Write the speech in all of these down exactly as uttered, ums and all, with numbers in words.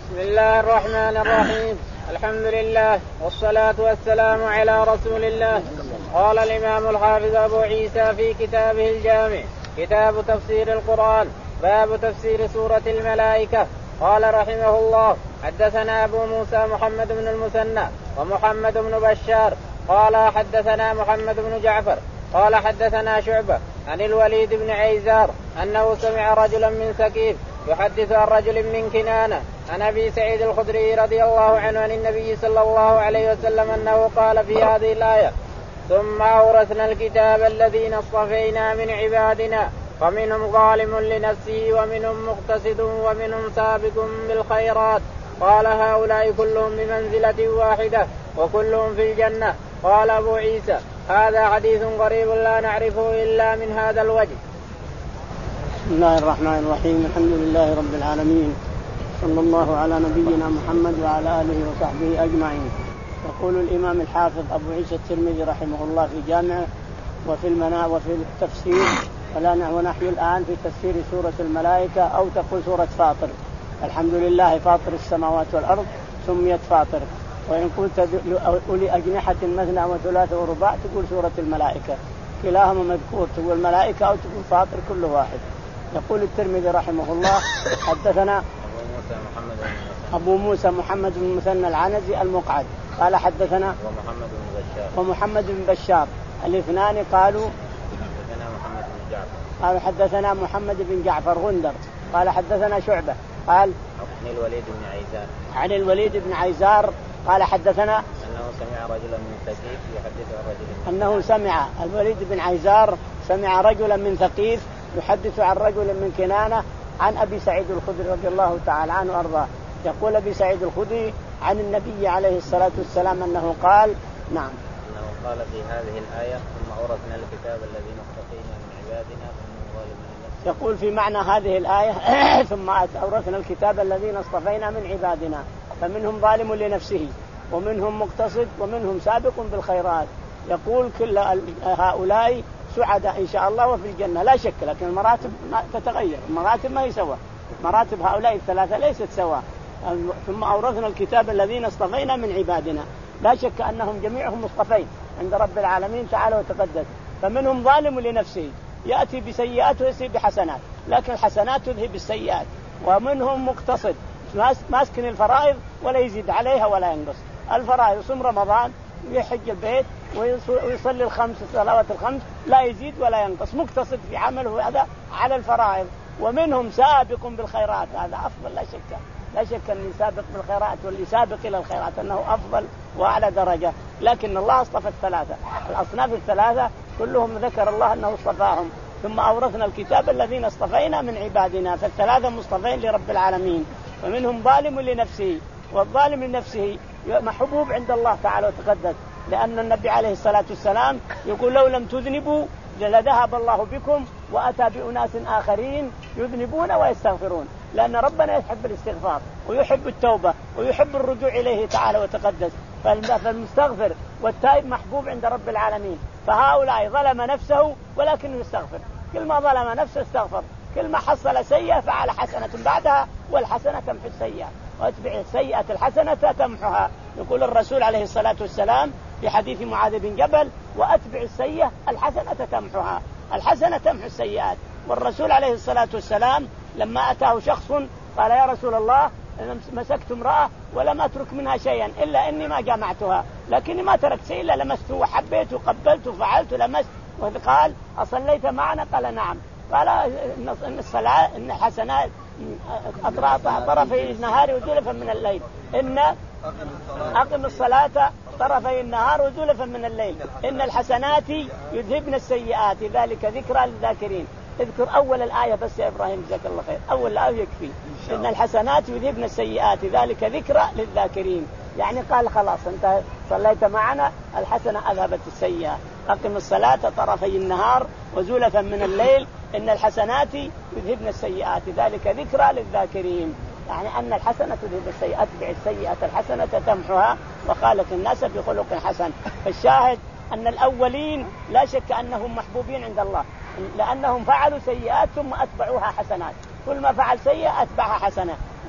بسم الله الرحمن الرحيم. الحمد لله والصلاة والسلام على رسول الله. قال الإمام الحافظ أبو عيسى في كتابه الجامع كتاب تفسير القرآن باب تفسير سورة الملائكة. قال رحمه الله حدثنا أبو موسى محمد بن المثنى ومحمد بن بشار قال حدثنا محمد بن جعفر قال حدثنا شعبة عن الوليد بن عيزار أنه سمع رجلا من ثقيف يحدث عن رجل من كنانة عن أبي سعيد الخدري رضي الله عنه عن النبي صلى الله عليه وسلم أنه قال في هذه الآية ثم أورثنا الكتاب الذين اصطفينا من عبادنا فمنهم ظالم لنفسه ومنهم مقتصد ومنهم سابق بالخيرات. قال هؤلاء كلهم بمنزلة واحدة وكلهم في الجنة. قال أبو عيسى هذا حديث غريب لا نعرفه إلا من هذا الوجه. بسم الله الرحمن الرحيم. الحمد لله رب العالمين صلى الله على نبينا محمد وعلى آله وصحبه أجمعين. يقول الإمام الحافظ أبو عيسى الترمذي رحمه الله في جامعه وفي المنا وفي التفسير ونحن الآن في تفسير سورة الملائكة أو تقول سورة فاطر. الحمد لله فاطر السماوات والأرض سميت فاطر، وإن قلت أولي أجنحة مثنى وثلاث ورباع تقول سورة الملائكة، كلاهما مذكور، تقول الملائكة أو تقول فاطر كل واحد. يقول الترمذي رحمه الله حدثنا أبو موسى محمد بن المثنى العنزي المقعد قال حدثنا ومحمد بن بشار ومحمد بن بشار الاثنان قالوا حدثنا محمد بن جعفر قال حدثنا محمد بن جعفر غندر قال حدثنا شعبة قال عن الوليد بن عيزار عن الوليد بن عيزار قال حدثنا أنه سمع رجلا من ثقيف يحدث عن رجل أنه سمع الوليد بن عيزار سمع رجلا من ثقيف يحدث عن رجل من كنانة عن أبي سعيد الخدري رضي الله تعالى عنه وأرضاه. يقول أبي سعيد الخدري عن النبي عليه الصلاة والسلام أنه قال نعم أنه قال في هذه الآية ثم أورثنا الكتاب الذين اصطفينا من عبادنا فمنهم ظالم لنفسه. يقول في معنى هذه الآية ثم أورثنا الكتاب الذين اصطفينا من عبادنا فمنهم ظالم لنفسه ومنهم مقتصد ومنهم سابق بالخيرات. يقول كل هؤلاء سعداء إن شاء الله وفي الجنة لا شك، لكن المراتب تتغير، المراتب ما هي سوا، مراتب هؤلاء الثلاثة ليست سوا. ثم أورثنا الكتاب الذين اصطفينا من عبادنا، لا شك أنهم جميعهم مصطفين عند رب العالمين تعالى وتقدس. فمنهم ظالم لنفسه يأتي بسيئات ويأتي بحسنات، لكن الحسنات تذهب السيئات. ومنهم مقتصد ماسكن الفرائض ولا يزيد عليها ولا ينقص، الفرائض يصوم رمضان ويحج البيت ويصلي الخمس الصلوات الخمس لا يزيد ولا ينقص، مقتصد في عمله هذا على الفرائض. ومنهم سابق بالخيرات، هذا أفضل لا شك، لا شك أن يسابق بالخيرات واللي سابق إلى الخيرات أنه أفضل وأعلى درجة. لكن الله اصطفى الثلاثة، الأصناف الثلاثة كلهم ذكر الله أنه اصطفاهم. ثم أورثنا الكتاب الذين اصطفينا من عبادنا، فالثلاثة مصطفين لرب العالمين. ومنهم ظالم لنفسه، والظالم لنفسه محبوب عند الله تعالى وتقدس، لأن النبي عليه الصلاة والسلام يقول لو لم تذنبوا لذهب الله بكم وأتى بأناس آخرين يذنبون ويستغفرون، لأن ربنا يحب الاستغفار ويحب التوبة ويحب الرجوع إليه تعالى وتقدس. فالمستغفر والتائب محبوب عند رب العالمين. فهؤلاء ظلم نفسه ولكنه يستغفر، كل ما ظلم نفسه استغفر، كل ما حصل سيئة فعل حسنة بعدها والحسنة تمحو السيئة واتبع السيئة الحسنة تمحها. يقول الرسول عليه الصلاة والسلام في حديث معاذ بن جبل وأتبع السيئة الحسنة تمحها، الحسنة تمحو السيئات. والرسول عليه الصلاة والسلام لما أتاه شخص قال يا رسول الله مسكت امرأة ولم أترك منها شيئا إلا إني ما جامعتها، لكني ما تركت شيء إلا لمسته وحبيته وقبلته وفعلت لمست. وقال أصليت معنا؟ قال نعم. قال إن الصلاة إن حسنات طرفي النهار وزلفا من الليل، إن أقم الصلاة طرفي النهار وزلفا من الليل، إن الحسنات يذهبن السيئات ذلك ذكرى للذاكرين. اذكر أول الآية بس يا إبراهيم جزاك الله خير، أول الآية يكفي، إن الحسنات يذهبن السيئات ذلك ذكرى للذاكرين. يعني قال خلاص أنت صليت معنا الحسنة أذهبت السيئة. أقم الصلاة طرفي النهار وزلفا من الليل إن الحسنات يذهبن السيئات ذلك ذكرى للذاكرين. يعني أن الحسنة تذهب السيئة، أتبع السيئة الحسنة تمحها وخالق الناس بخلق حسن. فالشاهد أن الأولين لا شك أنهم محبوبين عند الله، لأنهم فعلوا سيئات ثم أتبعوها حسنات، كل ما فعل سيئة أتبعها حسنة.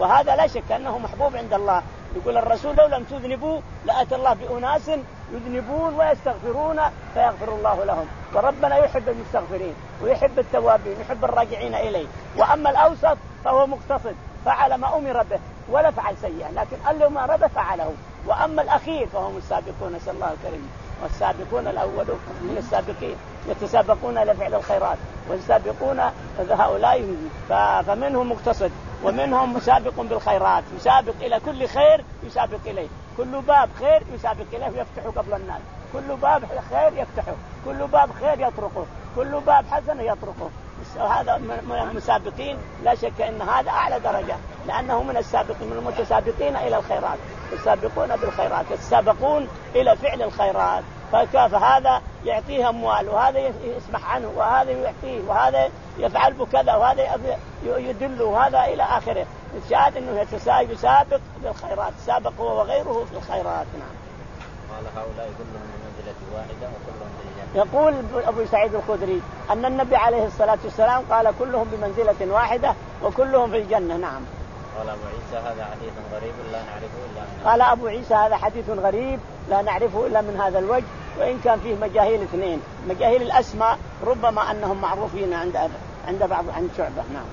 وهذا لا شك أنه محبوب عند الله. يقول الرسول لو لم تذنبوا لأتى الله بأناس يذنبون ويستغفرون فيغفر الله لهم. وربنا يحب المستغفرين ويحب التوابين ويحب الراجعين إليه. وأما الأوسط فهو مقتصد فعل ما أمر به ولا فعل سيئا، لكن اللي ما رد فعله. وأما الأخير فهم السابقون، نسأل الله الكريم، والسابقون الأولون من السابقين يتسابقون لفعل الخيرات والسابقون هؤلاء. فمنهم مقتصد ومنهم مسابق بالخيرات، يسابق إلى كل خير يسابق إليه، كل باب خير يسابق إليه ويفتح قبل الناس، كل باب خير يفتحه، كل باب خير يطرقه، كل باب حسن يطرقه. هذا من المسابقين، لا شك أن هذا أعلى درجة، لأنه من السابقين من المتسابقين إلى الخيرات، السابقون بالخيرات، السابقون إلى فعل الخيرات. فهذا يعطيه أموال وهذا يسمح عنه وهذا يعطيه وهذا يفعل بكذا وهذا يدله وهذا إلى آخره. الشاهد أنه يسابق بالخيرات، سابق هو وغيره في الخيرات. نعم. قال هؤلاء كلهم من منزلة واحدة وكلهم في الجنة. يقول أبو سعيد الخدري أن النبي عليه الصلاة والسلام قال كلهم بمنزلة واحدة وكلهم في الجنة. نعم. قال أبو عيسى هذا حديث غريب لا نعرفه إلا من قال أبو عيسى هذا حديث غريب لا نعرفه إلا من هذا الوجه، وإن كان فيه مجاهيل اثنين، مجاهيل الأسماء ربما أنهم معروفين عند عند بعض عند شعبة. نعم.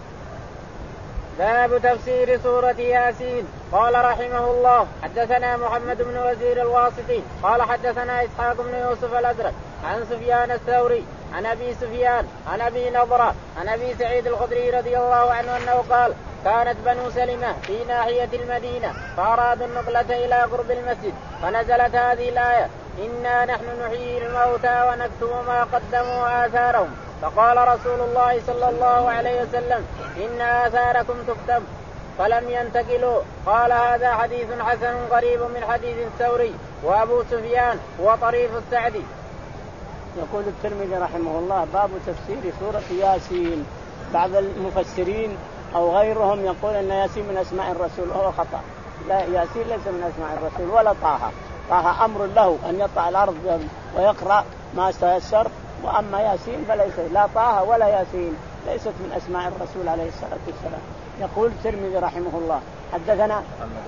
باب تفسير سورة ياسين. قال رحمه الله حدثنا محمد بن وزير الواسطي قال حدثنا إسحاق بن يوسف الأزرق عن سفيان الثوري عن أبي سفيان عن أبي نضرة عن أبي سعيد الخدري رضي الله عنه أنه قال كانت بنو سلمة في ناحية المدينة فأرادوا النقلة إلى قرب المسجد فنزلت هذه الآية إنا نحن نحيي الموتى ونكتب ما قدموا وآثارهم. فقال رسول الله صلى الله عليه وسلم إن آثاركم تكتب فلم ينتقلوا. قال هذا حديث حسن قريب من حديث الثوري وأبو سفيان وطريف السعدي. يقول الترمذي رحمه الله باب تفسير سورة ياسين. بعض المفسرين أو غيرهم يقول أن ياسين من أسماء الرسول، وهو خطأ. لا، ياسين ليس من أسماء الرسول ولا طه. طه أمر له أن يطلع الأرض ويقرأ ما استيسر، وأما ياسين فليس، لا طه ولا ياسين، ليست من أسماء الرسول عليه الصلاة والسلام. يقول الترمذي رحمه الله حدثنا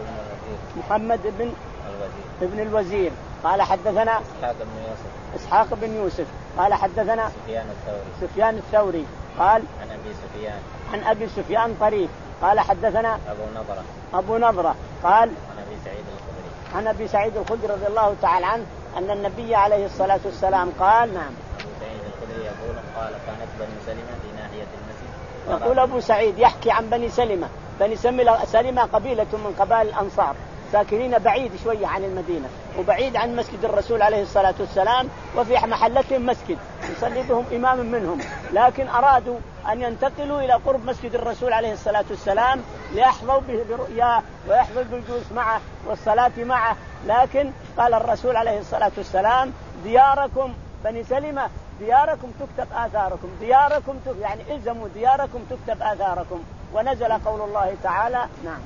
محمد بن الوزير ابن الوزير قال حدثنا إسحاق بن يوسف إسحاق بن يوسف قال حدثنا سفيان الثوري سفيان الثوري قال عن أبي سفيان عن أبي سفيان طريف قال حدثنا أبو نضرة أبو نضرة قال عن أبي سعيد الخدري عن أبي سعيد الخدري رضي الله تعالى عنه أن النبي عليه الصلاة والسلام قال. نعم. أبو سعيد الخدري يقول قال كانت بني سلمة في ناحية المسجد. يقول أبو سعيد يحكي عن بني سلمة. بني سلمة قبيلة من قبائل الأنصار ساكنين بعيد شوية عن المدينة وبعيد عن مسجد الرسول عليه الصلاة والسلام، وفي محلتهم مسجد يصلي بهم إمام منهم، لكن أرادوا أن ينتقلوا إلى قرب مسجد الرسول عليه الصلاة والسلام ليحظوا برؤياه ويحظوا بالجلوس معه والصلاة معه. لكن قال الرسول عليه الصلاة والسلام دياركم بني سلمة دياركم تكتب آثاركم، دياركم تكتب يعني إلزموا دياركم تكتب آثاركم. ونزل قول الله تعالى. نعم.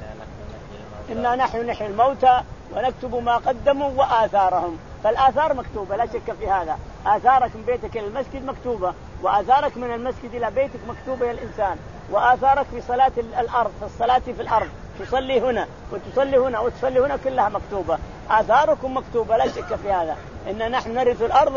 إنا نحن نحيي الموتى ونكتب ما قدموا وآثارهم. فالآثار مكتوبة لا شك في هذا، آثارك من بيتك إلى المسجد مكتوبة، وآثارك من المسجد إلى بيتك مكتوبة يا الإنسان، وآثارك في صلاة الأرض في الصلاة في الأرض تصلي هنا وتصلي هنا وتصلي هنا كلها مكتوبة، آثاركم مكتوبة لا شك في هذا. إن نحن نرث الأرض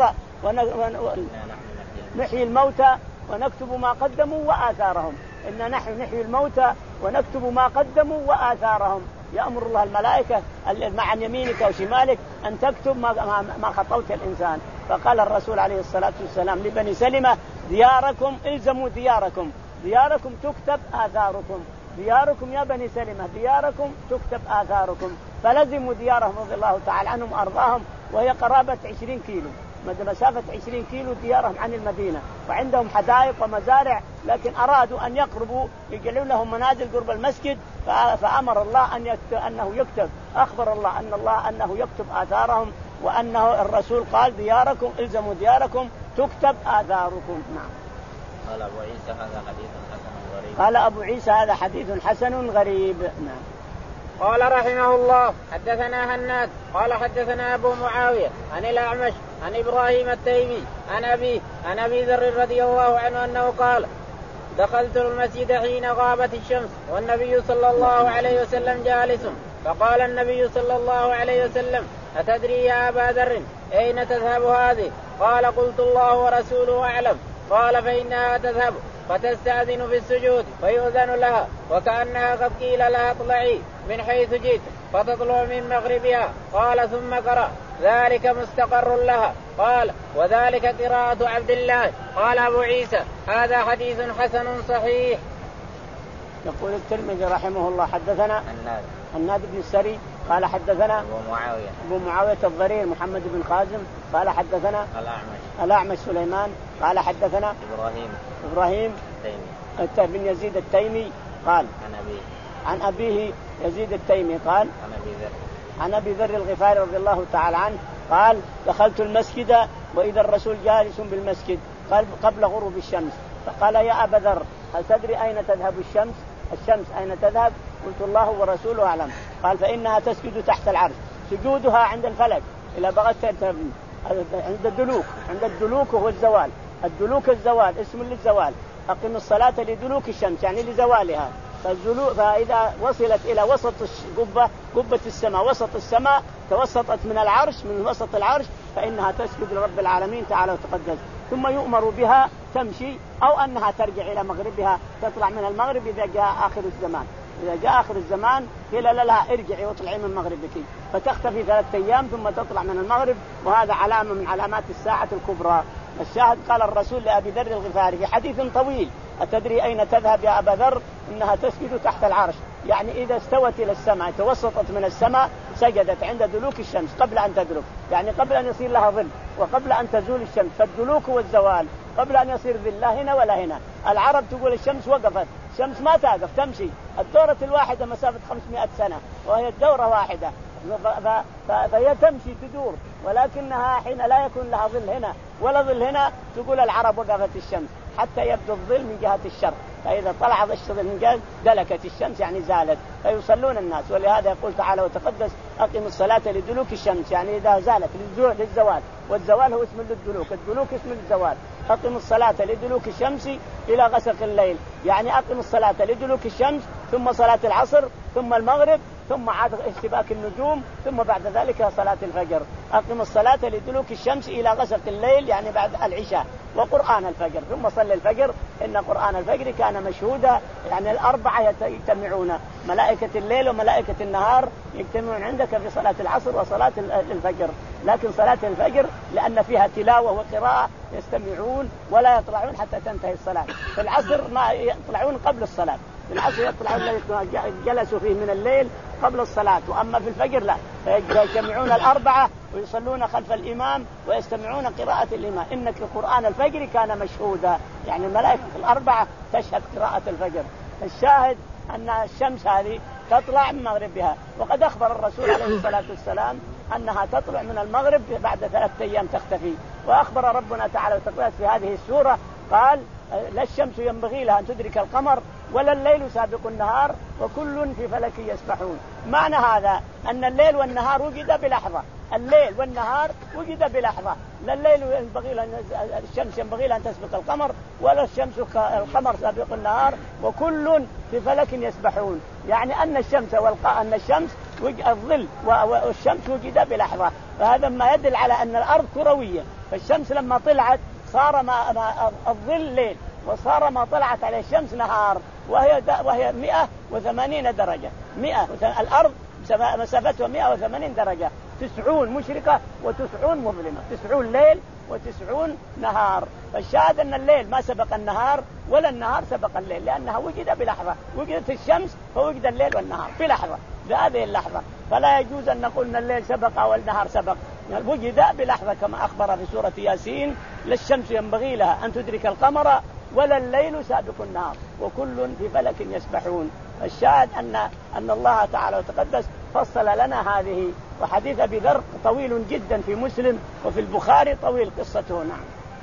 ونحيي الموتى ونكتب ما قدموا وآثارهم. إن نحن نحيي الموتى ونكتب ما قدموا وآثارهم. يأمر الله الملائكة مع عن يمينك وشمالك أن تكتب ما, ما خطوت الإنسان. فقال الرسول عليه الصلاة والسلام لبني سلمة دياركم إلزموا دياركم، دياركم تكتب آثاركم، دياركم يا بني سلمة دياركم تكتب آثاركم. فلزموا ديارهم رضي الله تعالى عنهم أرضاهم، وهي قرابة عشرين كيلو، مسافة عشرين كيلو ديارهم عن المدينة، وعندهم حدائق ومزارع، لكن أرادوا أن يقربوا يجعلوا لهم منازل قرب المسجد. فأمر الله أن يكتب أنه يكتب، أخبر الله أن الله أنه يكتب آثارهم، وأنه الرسول قال دياركم إلزموا دياركم تكتب آثاركم. نعم. قال أبو عيسى هذا حديث حسن غريب. قال أبو عيسى هذا حديث حسن غريب. نعم. قال رحمه الله حدثنا هناد قال حدثنا أبو معاوية عن الأعمش عن إبراهيم التيمي عن أبي عن أبي ذر رضي الله عنه أنه قال دخلت المسجد حين غابت الشمس والنبي صلى الله عليه وسلم جالس، فقال النبي صلى الله عليه وسلم: أتدري يا أبا ذر أين تذهب هذه؟ قال: قلت: الله ورسوله أعلم. قال: فإنها تذهب فتستأذن في السجود فيؤذن لها، وكأنها قد قيل لها اطلعي من حيث جئت، فتطلع من مغربها. قال: ثم قرأ: ذلك مستقر لها. قال: وذلك قراءة عبد الله. قال أبو عيسى: هذا حديث حسن صحيح. يقول الترمذي رحمه الله: حدثنا الناد بن السري قال حدثنا أبو معاوية أبو معاوية الضرير محمد بن خازم قال حدثنا الأعمش الأعمش سليمان قال حدثنا إبراهيم إبراهيم التيمي بن يزيد التيمي قال عن أبيه عن أبيه يزيد التيمي قال عن أبي ذر عن أبي ذر الغفاري رضي الله تعالى عنه قال: دخلت المسجد وإذا الرسول جالس بالمسجد قبل غروب الشمس، فقال: يا أبا ذر هل تدري أين تذهب الشمس؟ الشمس أين تذهب؟ قلت: الله ورسوله أعلم. قال: فإنها تسجد تحت العرش، سجودها عند الفلك إلى بغت عند الدلوك، عند الدلوك هو الزوال، الدلوك الزوال اسم للزوال، أقم الصلاة لدلوك الشمس يعني لزوالها، فإذا وصلت إلى وسط قبة قبة السماء وسط السماء توسطت من العرش من وسط العرش فإنها تسجد لرب العالمين تعالى وتقدس، ثم يؤمر بها تمشي أو أنها ترجع إلى مغربها، تطلع من المغرب إذا جاء آخر الزمان. إذا جاء آخر الزمان قيل لها ارجعي واطلعي من مغربك، فتختفي ثلاثة أيام ثم تطلع من المغرب، وهذا علامة من علامات الساعة الكبرى. الشاهد قال الرسول لأبي ذر الغفاري في حديث طويل: أتدري أين تذهب يا أبا ذر؟ إنها تسجد تحت العرش، يعني إذا استوت إلى السماء توسطت من السماء سجدت عند دلوك الشمس قبل أن تدلك، يعني قبل أن يصير لها ظل وقبل أن تزول الشمس، فالدلوك والزوال قبل أن يصير ظل لا هنا ولا هنا. العرب تقول الشمس وقفت، الشمس ما توقف تمشي، الدورة الواحدة مسافة خمسمائة سنة وهي الدورة واحدة، فهي تمشي تدور، ولكنها حين لا يكون لها ظل هنا ولا ظل هنا تقول العرب وقفت الشمس حتى يبدو الظل من جهة الشرق، فإذا طلع الظل من جهة دلكت الشمس يعني زالت، فيصلون الناس. ولهذا يقول تعالى وتقدس: أقم الصلاة لدلوك الشمس، يعني إذا زالت للزوال، والزوال هو اسم للدلوك، الدلوك اسم للزوال. أقم الصلاة لدلوك الشمس إلى غسق الليل، يعني أقم الصلاة لدلوك الشمس ثم صلاة العصر ثم المغرب ثم عاد اشتباك النجوم ثم بعد ذلك صلاة الفجر. أقم الصلاة لدلوك الشمس إلى غسق الليل يعني بعد العشاء، وقرآن الفجر، ثم صلي الفجر إن قرآن الفجر كان مشهودا، يعني الأربعة يجتمعون، ملائكة الليل وملائكة النهار يجتمعون عندك في صلاة العصر وصلاة الفجر. لكن صلاة الفجر لأن فيها تلاوة وقراءة يستمعون ولا يطلعون حتى تنتهي الصلاة. في العصر ما يطلعون قبل الصلاة، في العصر يطلعون جلسوا فيه من الليل قبل الصلاة، وأما في الفجر لا، فيجتمعون الأربعة ويصلون خلف الإمام ويستمعون قراءة الإمام. إنك قرآن الفجر كان مشهودا، يعني الملائكة الأربعة تشهد قراءة الفجر. الشاهد أن الشمس هذه تطلع من مغربها، وقد أخبر الرسول عليه الصلاة والسلام أنها تطلع من المغرب بعد ثلاثة أيام تختفي. وأخبر ربنا تعالى وتقدس في هذه السورة قال: لا الشمس ينبغي لها أن تدرك القمر ولا الليل سابق النهار وكل في فلك يسبحون. معنى هذا أن الليل والنهار وجد بلحظة، الليل والنهار وجد بلحظة، لا الليل ينبغي لها الشمس ينبغي لها أن تسبق القمر ولا الشمس القمر سابق النهار، وكل في فلك يسبحون، يعني أن الشمس والقاء أن الشمس الظل والشمس وجد بلحظة. فهذا ما يدل على أن الأرض كروية، فالشمس لما طلعت صار ما ما الظل ليل وصار ما طلعت عليه الشمس نهار، وهي وهي مئة وثمانين درجة، مئة الأرض مسافتها مئة وثمانين درجة، تسعون مشرقة وتسعون مظلمة، تسعون ليل وتسعون نهار. فالشاهد أن الليل ما سبق النهار ولا النهار سبق الليل، لأنها وجد بلحظة، وجدت الشمس فوجد الليل والنهار بلحظة، بهذه اللحظة. فلا يجوز أن نقول أن الليل سبق أو النهار سبق، وجد بلحظة كما أخبر في سورة ياسين: لا الشمس ينبغي لها أن تدرك القمر ولا الليل سابق النهار وكل في فلك يسبحون. الشاهد أن أن الله تعالى وتقدس فصل لنا هذه. وحديث أبي ذر طويل جدا في مسلم وفي البخاري طويل قصته. نعم.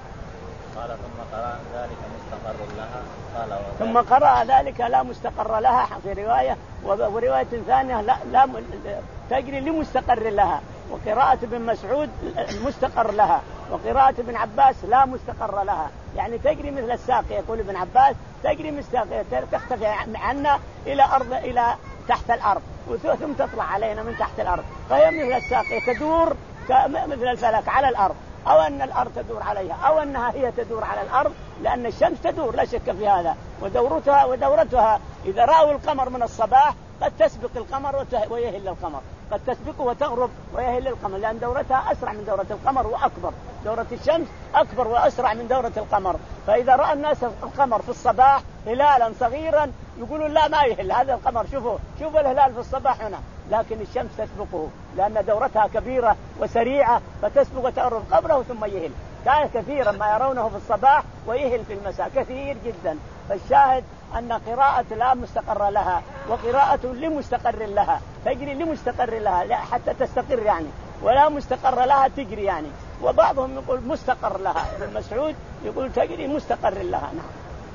قال: ثم قرأ ذلك مستقر لها. قال: ثم قرأ ذلك لا مستقر لها في رواية، ورواية ثانية لا, لا تجري لمستقر لها، وقراءة ابن مسعود المستقر لها. وقراءة ابن عباس لا مستقر لها، يعني تجري مثل الساقية، يقول ابن عباس تجري مثل الساقية تختفي عنا إلى أرض إلى تحت الأرض ثم تطلع علينا من تحت الأرض، فهي مثل الساقية تدور مثل الفلك على الأرض، أو أن الأرض تدور عليها أو أنها هي تدور على الأرض، لأن الشمس تدور لا شك في هذا، ودورتها ودورتها إذا رأوا القمر من الصباح قد تسبق القمر ويهل القمر، قد تسبقه وتغرب ويهل القمر، لأن دورتها أسرع من دورة القمر وأكبر، دورة الشمس أكبر وأسرع من دورة القمر. فإذا رأى الناس القمر في الصباح هلالا صغيرا يقولون لا ما يهل هذا القمر، شوفوا شوفوا الهلال في الصباح هنا، لكن الشمس تسبقه لأن دورتها كبيرة وسريعة فتسبق وتقرب قبله ثم يهل. كان كثيرا ما يرونه في الصباح ويهل في المساء كثير جدا. فالشاهد أن قراءة لا مستقر لها وقراءة لمستقر لها، تجري لمستقر لها حتى تستقر يعني، ولا مستقر لها تجري يعني. وبعضهم يقول مستقر لها، ابن مسعود يقول تجري مستقر لها. نعم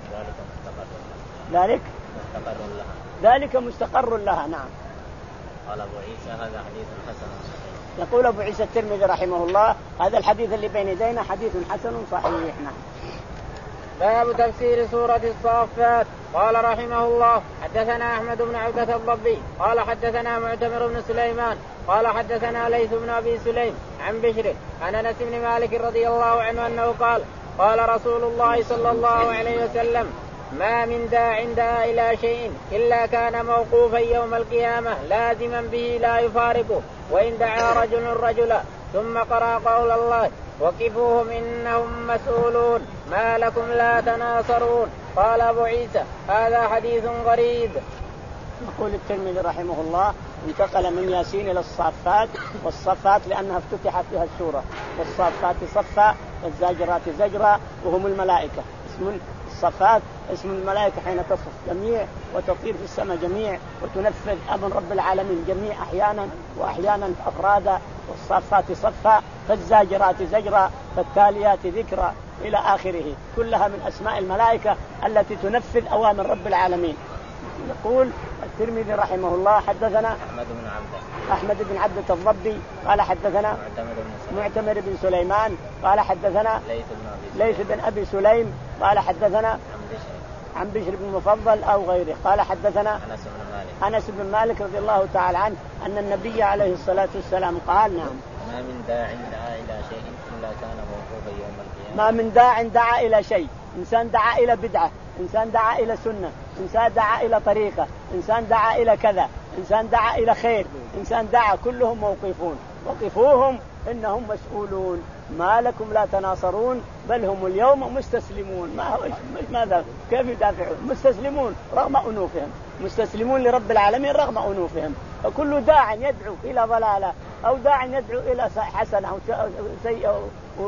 ذلك مستقر لها، ذلك مستقر لها. نعم. قال أبو عيسى هذا حديث حسن صحيح. يقول أبو عيسى الترمذي رحمه الله هذا الحديث اللي بين يدينا حديث حسن صحيح. نعم. باب تفسير سورة الصافات. قال رحمه الله حدثنا أحمد بن عبدة الضبي قال حدثنا معتمر بن سليمان قال حدثنا ليث بن أبي سليم عن بشر عن أنس بن مالك رضي الله عنه أنه قال قال رسول الله صلى الله عليه وسلم ما من داع دعا إلى شيء إلا كان موقوفا يوم القيامة لازما به لا يفارقه، وإن دعا رجل رجلا. ثم قرأ قول الله وقفوهم إنهم مسؤولون ما لكم لا تناصرون. قال أبو عيسى هذا حديث غريب. يقول الترمذي رحمه الله انتقل من ياسين إلى الصافات، والصافات لأنها افتتحت فيها السورة، والصافات صفا والزاجرات زجرا وهم الملائكة. اسم الصفات اسم الملائكة حين تصف جميع وتطير في السماء جميع وتنفذ أمر رب العالمين جميع أحيانا وأحيانا أفرادا. والصافات صفا فالزاجرات زجرا فالتاليات ذكرا إلى آخره، كلها من أسماء الملائكة التي تنفذ أوامر رب العالمين. يقول الترمذي رحمه الله حدثنا أحمد بن عبدة أحمد بن عبدة الضبي قال حدثنا معتمر بن سليمان قال حدثنا ليث بن أبي سليم قال حدثنا عن بشر بن مفضل أو غيره قال حدثنا أنس بن مالك أنس بن مالك رضي الله تعالى عنه أن النبي عليه الصلاة والسلام قال نعم ما من داع دعا إلى شيء إلا كان موقوفا يوم القيامة. ما من داع دعا إلى شيء، إنسان دعا إلى بدعة، إنسان دعا إلى سنة، إنسان دعا إلى طريقة، إنسان دعا إلى كذا، إنسان دعا إلى خير، إنسان دعا كلهم موقفون. وقفوهم إنهم مسؤولون ما لكم لا تناصرون بل هم اليوم مستسلمون. ما هو ماذا كيف يدافعون؟ مستسلمون رغم أنوفهم، مستسلمون لرب العالمين رغم أنوفهم. فكل داع يدعو إلى ضلالة أو داع يدعو إلى حسنة أو سيئة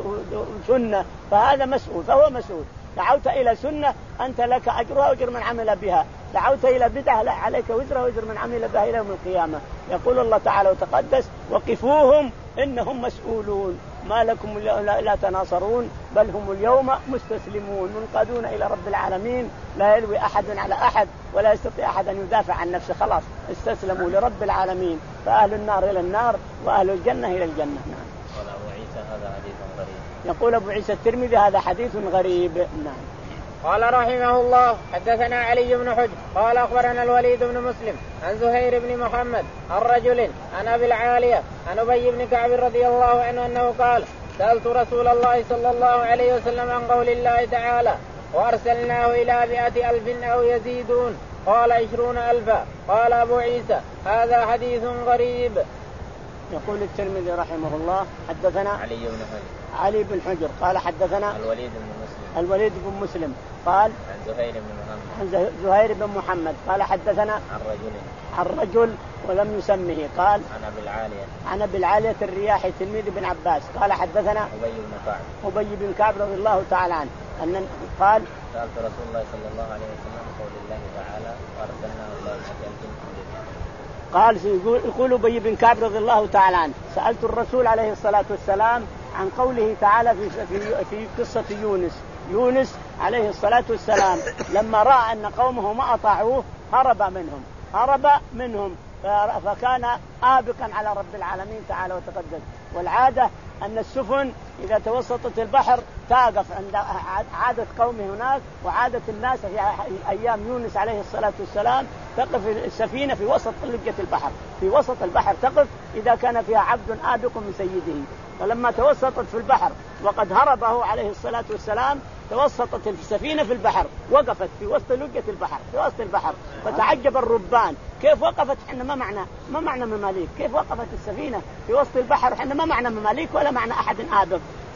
سنة فهذا مسؤول، فهو مسؤول. دعوت إلى سنة أنت لك أجرها وأجر من عمل بها، دعوت إلى بدعة عليك وزرها وزر من عمل بها إلى يوم القيامة. يقول الله تعالى وتقدس وقفوهم إنهم مسؤولون ما لكم لا تناصرون بل هم اليوم مستسلمون منقادون إلى رب العالمين، لا يلوي أحد على أحد ولا يستطيع أحد أن يدافع عن نفسه، خلاص استسلموا لرب العالمين. فأهل النار إلى النار وأهل الجنة إلى الجنة. نعم. قال أبو عيسى هذا حديث غريب. يقول أبو عيسى الترمذي هذا حديث غريب. نعم. قال رحمه الله حدثنا علي بن حجر قال أخبرنا الوليد بن مسلم عن زهير بن محمد عن رجل عن أبي العالية عن أبي بن كعب رضي الله عنه أنه قال سألت رسول الله صلى الله عليه وسلم عن قول الله تعالى وأرسلناه إلى مائة ألف أو يزيدون قال عشرون ألفا. قال أبو عيسى هذا حديث غريب. يقول الترمذي رحمه الله حدثنا علي بن حجر علي بن حجر قال حدثنا الوليد بن مسلم الوليد بن مسلم قال عن زهير بن محمد عن زهير بن محمد قال حدثنا عن رجل عن رجل ولم يسمه قال عن أبي العالية عن أبي العالية الرياحي تلميذ بن عباس قال حدثنا أبي بن كعب أبي بن كعب رضي الله تعالى عنه أن قال سألت رسول الله صلى الله عليه وسلم قول الله تعالى وأرسلناه إلى مائة ألف. قال يقول أبي بن كعب رضي الله تعالى عنه سألت الرسول عليه الصلاة والسلام عن قوله تعالى في في في قصة يونس. يونس عليه الصلاة والسلام لما رأى أن قومه ما أطاعوه هرب منهم هرب منهم فكان آبقا على رب العالمين تعالى وتقدس. والعادة أن السفن إذا توسطت البحر تقف عند عادة قومه هناك وعادة الناس في أيام يونس عليه الصلاة والسلام، تقف السفينة في وسط لجة البحر، في وسط البحر تقف إذا كان فيها عبد آبق من سيده. فلما توسطت في البحر وقد هربه عليه الصلاة والسلام، توسطت السفينة في البحر، وقفت في وسط لجة البحر في وسط البحر. فتعجب الربان كيف وقفت، احنا ما معنى ما معنى مماليك، كيف وقفت السفينة في وسط البحر، احنا ما معنى مماليك ولا معنى أحد آبق.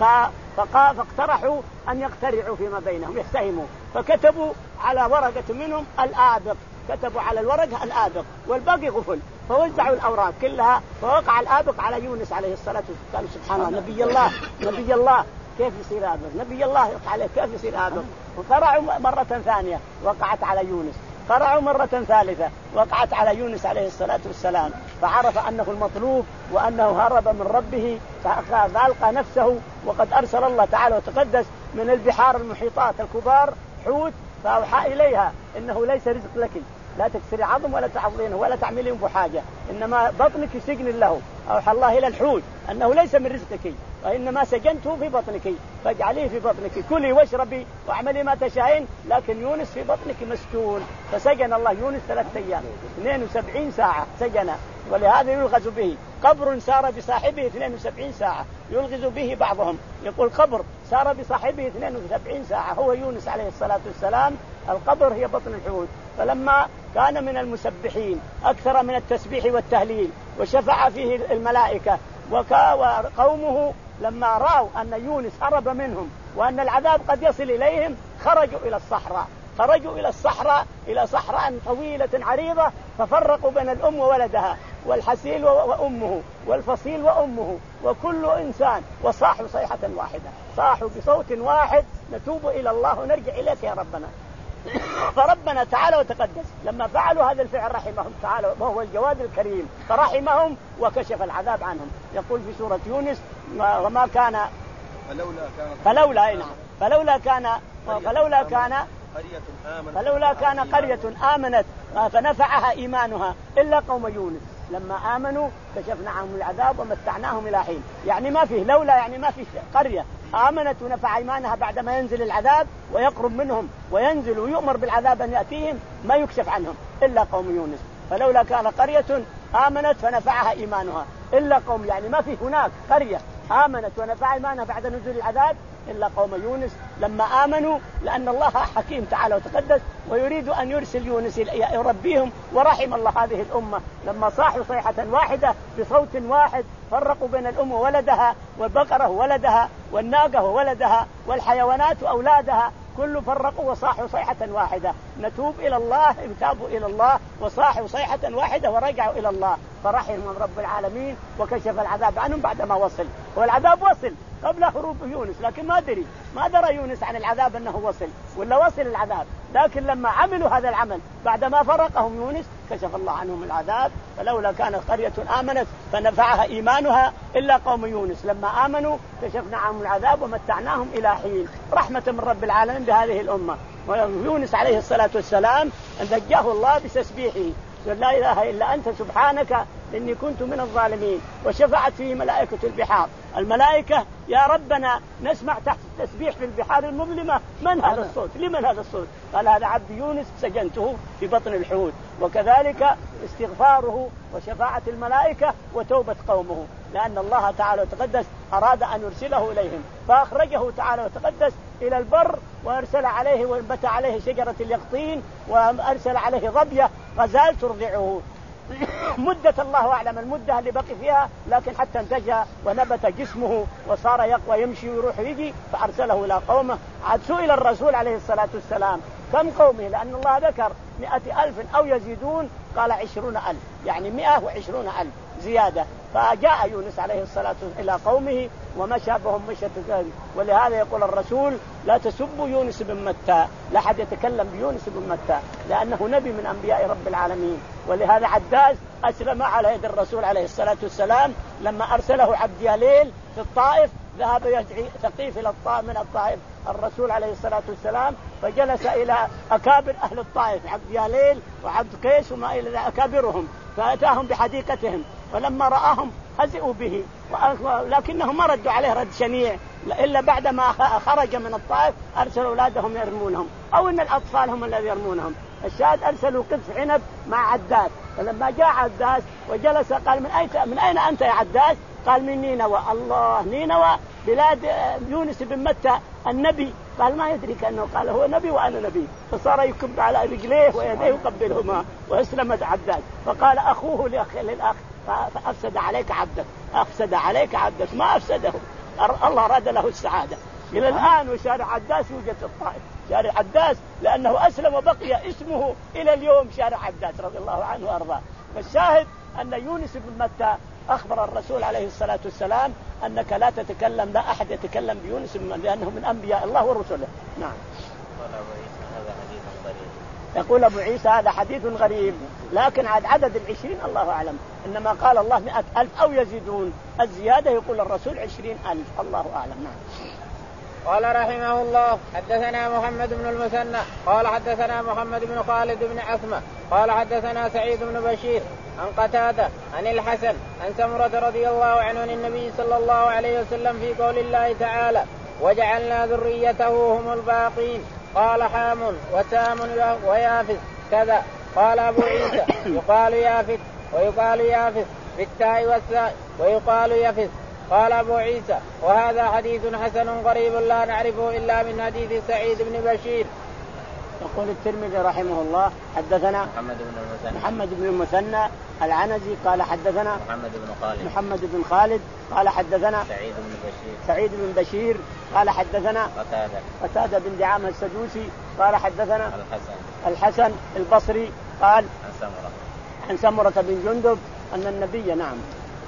فاقترحوا أن يقترعوا فيما بينهم يستهموا، فكتبوا على ورقة منهم الآبق، كتبوا على الورقة الآبق والباقي غفل، فوزعوا الأوراق كلها، فوقع الآبق على يونس عليه الصلاة والسلام. قالوا سبحان الله، نبي الله نبي الله كيف يصير آبق، نبي الله يقع عليه كيف يصير آبق. وقرعوا مرة ثانية وقعت على يونس، قرعوا مرة ثالثة وقعت على يونس عليه الصلاة والسلام، فعرف أنه المطلوب وأنه هرب من ربه، فألقى نفسه. وقد أرسل الله تعالى وتقدس من البحار المحيطات الكبار حوت، فأوحى إليها إنه ليس رزق لك، لا تكسري عظم ولا تعضينه ولا تعملين بحاجة، إنما بطنك سجن له. أوحى الله إلى الحوت أنه ليس من رزقك وإنما سجنته في بطنك، فاجعليه في بطنك، كلي واشربي واعملي ما تشاءين، لكن يونس في بطنك مسجون. فسجن الله يونس ثلاثة أيام اثنين وسبعين ساعة سجنه، ولهذا يلغز به. قبر سار بصاحبه اثنين وسبعين ساعة يلغز به بعضهم، يقول قبر سار بصاحبه اثنين وسبعين ساعة، هو يونس عليه الصلاة والسلام. القبر هي بطن الحوت. فلما كان من المسبحين أكثر من التسبيح والتهليل وشفع فيه الملائكة، وقومه لما رأوا أن يونس هرب منهم وأن العذاب قد يصل إليهم خرجوا إلى الصحراء، خرجوا إلى الصحراء إلى صحراء طويلة عريضة، ففرقوا بين الأم وولدها والحسيل وأمه والفصيل وأمه وكل إنسان، وصاحوا صيحة واحدة، صاحوا بصوت واحد نتوب إلى الله ونرجع إليك يا ربنا. فربنا تعالى وتقدس لما فعلوا هذا الفعل رحمهم تعالى، وهو الجواد الكريم، فرحمهم وكشف العذاب عنهم. يقول في سورة يونس وما كان فلولا كان فلولا نعم فلولا كان فلولا كان فلولا كان قرية آمنت فنفعها إيمانها إلا قوم يونس لما آمنوا كشفنا عنهم العذاب ومتعناهم إلى حين. يعني ما فيه لولا، يعني ما فيه قرية آمنت ونفع إيمانها بعدما ينزل العذاب ويقرب منهم وينزل ويؤمر بالعذاب أن يأتيهم، ما يكشف عنهم إلا قوم يونس. فلولا كان قرية آمنت فنفعها إيمانها إلا قوم، يعني ما فيه هناك قرية آمنت ونفع إيمانها بعد نزول العذاب إلا قوم يونس لما آمنوا، لأن الله حكيم تعالى وتقدس ويريد أن يرسل يونس يربيهم. ورحم الله هذه الأمة لما صاحوا صيحة واحدة بصوت واحد، فرقوا بين الأم وولدها والبقرة وولدها والناقة وولدها والحيوانات وأولادها، كل فرقوا وصاحوا صيحة واحدة نتوب إلى الله، تابوا إلى الله وصاحوا صيحة واحدة ورجعوا إلى الله، فرحمهم رب العالمين وكشف العذاب عنهم بعدما وصل. والعذاب وصل قبل هروب يونس، لكن ما دري ما درى يونس عن العذاب أنه وصل ولا وصل العذاب، لكن لما عملوا هذا العمل بعدما فرقهم يونس كشف الله عنهم العذاب. فلولا كانت قرية آمنت فنفعها إيمانها إلا قوم يونس لما آمنوا كشفنا عنهم العذاب ومتعناهم إلى حين، رحمة من رب العالمين بهذه الأمة. ويونس عليه الصلاة والسلام نجاه الله بتسبيحه، لا إله إلا أنت سبحانك إني كنت من الظالمين. وشفعت فيه ملائكة البحار، الملائكة يا ربنا نسمع تحت التسبيح في البحار المظلمة من هذا الصوت، لمن هذا الصوت؟ قال هذا عبد يونس سجنته في بطن الحوت. وكذلك استغفاره وشفاعة الملائكة وتوبة قومه، لأن الله تعالى وتقدس أراد أن يرسله إليهم، فأخرجه تعالى وتقدس إلى البر وأرسل عليه وانبت عليه شجرة اليقطين وأرسل عليه ظبية غزال ترضعه مدة الله أعلم المدة اللي بقي فيها، لكن حتى انتجى ونبت جسمه وصار يقوى يمشي ويروح ويجي، فأرسله إلى قومه. عاد سئل الرسول عليه الصلاة والسلام كم قومه، لأن الله ذكر مئة ألف أو يزيدون، قال عشرون ألف، يعني مئة وعشرون ألف زيادة. فجاء يونس عليه الصلاة والسلام إلى قومه ومشى بهم مشية ثانية. ولهذا يقول الرسول لا تسبوا يونس بن متى، لا أحد يتكلم بيونس بن متى لأنه نبي من أنبياء رب العالمين. ولهذا عداز أسلم على يد الرسول عليه الصلاة والسلام لما أرسله عبد ياليل في الطائف، ذهب يدعي ثقيف إلى الطائف من الطائف الرسول عليه الصلاة والسلام، فجلس إلى أكابر أهل الطائف عبد ياليل وعبد قيس وما إلى أكابرهم، فأتاهم بحديقتهم ولما رآهم هزئوا به، ولكنهم ما ردوا عليه رد شنيع إلا بعدما خرج من الطائف أرسلوا أولادهم يرمونهم، أو إن الأطفال هم الذين يرمونهم. الشاهد أرسلوا قطف عنب مع عداس، فلما جاء عداس وجلس قال من أين, من أين أنت يا عداس؟ قال من نينوى. الله، نينوى بلاد يونس بن متى النبي. قال ما يدري كأنه قال هو نبي وأنا نبي، فصار يكب على رجليه ويديه يقبلهما وأسلمت عداس. فقال أخوه لأخ للأخ فأفسد عليك عبدك، أفسد عليك عبدك، ما أفسده، الله أراد له السعادة. إلى الآن وشارع عداس يوجد في الطائف، شارع عداس لأنه أسلم وبقي اسمه إلى اليوم شارع عداس رضي الله عنه وأرضاه. فالشاهد أن يونس بن متى أخبر الرسول عليه الصلاة والسلام أنك لا تتكلم، لا أحد يتكلم بيونس لأنه من أنبياء الله ورسله. نعم. يقول أبو عيسى هذا حديث غريب، لكن عد عدد العشرين الله أعلم، إنما قال الله مئة ألف أو يزيدون، الزيادة يقول الرسول عشرين ألف، الله أعلم. نعم. قال رحمه الله حدثنا محمد بن المثنى قال حدثنا محمد بن خالد بن عثمة قال حدثنا سعيد بن بشير عن قتادة عن الحسن عن سمرة رضي الله عنه عن النبي صلى الله عليه وسلم في قول الله تعالى وجعلنا ذريته هم الباقين. قال حام وسام ويافث كذا. قال أبو عيسى يقال يافث ويقال يافث بالتاء والثاء ويقال يفث. قال أبو عيسى وهذا حديث حسن غريب لا نعرفه إلا من حديث سعيد بن بشير. يقول الترمذي رحمه الله حدثنا محمد بن المثنى محمد بن المثنى العنزي قال حدثنا محمد بن خالد محمد بن خالد قال حدثنا سعيد بن بشير سعيد بن بشير قال حدثنا قتادة قتادة بن دعامة السدوسي قال حدثنا الحسن الحسن البصري قال عن سمرة عن سمرة بن جندب أن النبي نعم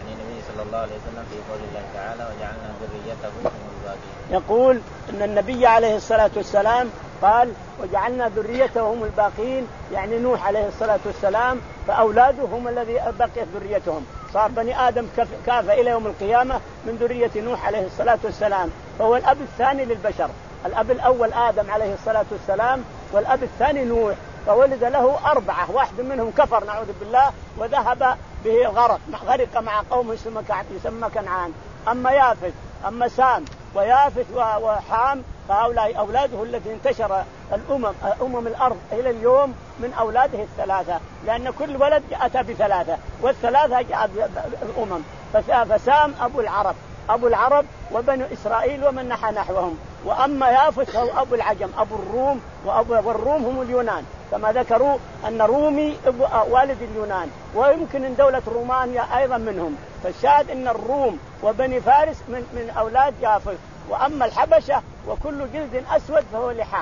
صلى الله عليه وسلم في قول الله تعالى وجعلنا ذريته هم الباقين، يقول ان النبي عليه الصلاه والسلام قال وجعلنا ذريته هم الباقين، يعني نوح عليه الصلاه والسلام فاولاده هم الذي بقيت ذريتهم، صار بني ادم كافه الى يوم القيامه من ذريه نوح عليه الصلاه والسلام، فهو الاب الثاني للبشر. الاب الاول ادم عليه الصلاه والسلام والاب الثاني نوح، فولد له أربعة، واحد منهم كفر نعوذ بالله وذهب به الغرق، غرق مع قوم يسمى كنعان. أما يافث أما سام ويافث وحام فهؤلاء أولاده التي انتشر الأمم أمم الأرض إلى اليوم من أولاده الثلاثة، لأن كل ولد أتى بثلاثة والثلاثة جاء الأمم. فسام أبو العرب أبو العرب وبنو إسرائيل ومن نحى نحوهم، وأما يافث فهو أبو العجم أبو الروم، وأبو والروم هم اليونان كما ذكروا أن رومي والد اليونان، ويمكن أن دولة رومانيا أيضا منهم. فالشاهد أن الروم وبني فارس من, من أولاد يافث. وأما الحبشة وكل جلد أسود فهو لحام،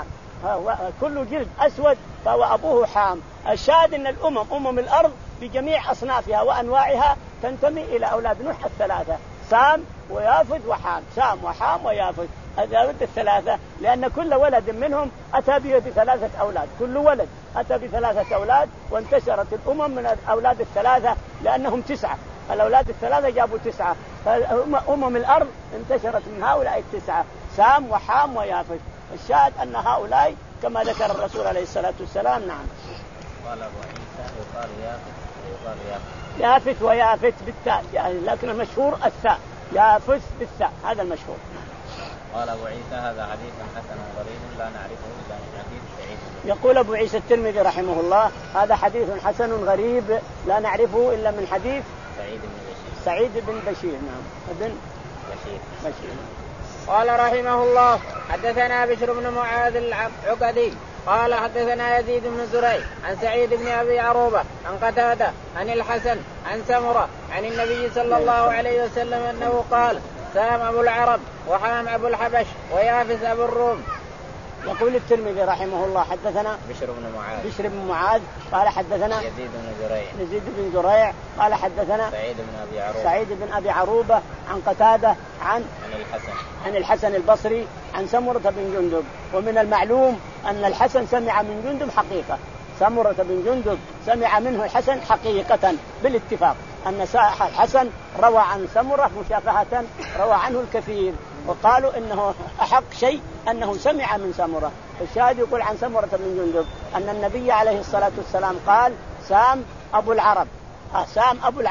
كل جلد أسود فهو أبوه حام. الشاهد أن الأمم أمم الأرض بجميع أصنافها وأنواعها تنتمي إلى أولاد نوح الثلاثة، سام ويافث وحام، سام وحام ويافث، هذول الثلاثة، لأن كل ولد منهم أتى به بثلاثة أولاد، كل ولد أتى بثلاثة أولاد، وانتشرت الأمم من الأولاد الثلاثة لأنهم تسعة، الأولاد الثلاثة جابوا تسعة، فأمم الأرض انتشرت من هؤلاء التسعة، سام وحام ويافث. الشاهد أن هؤلاء كما ذكر الرسول عليه الصلاة والسلام. نعم. قال أبو عيسى يقال يافث ويقال يافث يافث ويافث بالتاء، يعني لكن المشهور الثاء، يافث بالثاء، هذا المشهور. قال أبو عيسى هذا حديث حسن غريب لا نعرفه إلا من حديث سعيد. يقول أبو عيسى الترمذي رحمه الله هذا حديث حسن غريب لا نعرفه إلا من حديث سعيد بن بشير. سعيد بن بشير نعم ابن بشير. بشير. قال رحمه الله حدثنا بشر بن معاذ العقدي قال حدثنا يزيد بن زريع عن سعيد بن أبي عروبة عن قتادة عن الحسن عن سمرة عن النبي صلى الله عليه وسلم أنه قال سام أبو العرب وحام أبو الحبش ويافث أبو الروم. يقول الترمذي رحمه الله حدثنا بشر بن معاذ بشر بن معاذ قال حدثنا يزيد بن زريع يزيد بن زريع قال حدثنا سعيد بن أبي عروبة سعيد بن أبي عروبة عن قتادة عن عن الحسن عن الحسن البصري عن سمرة بن جندب. ومن المعلوم أن الحسن سمع من جندب حقيقة، سمرة بن جندب سمع منه الحسن حقيقة بالاتفاق، أن الحسن روى عن سمرة مشافهة روى عنه الكثير، وقالوا إنه أحق شيء أنه سمع من سمرة. الشاهد يقول عن سمرة بن جندب أن النبي عليه الصلاة والسلام قال سام أبو العرب، آه سام أبو العرب،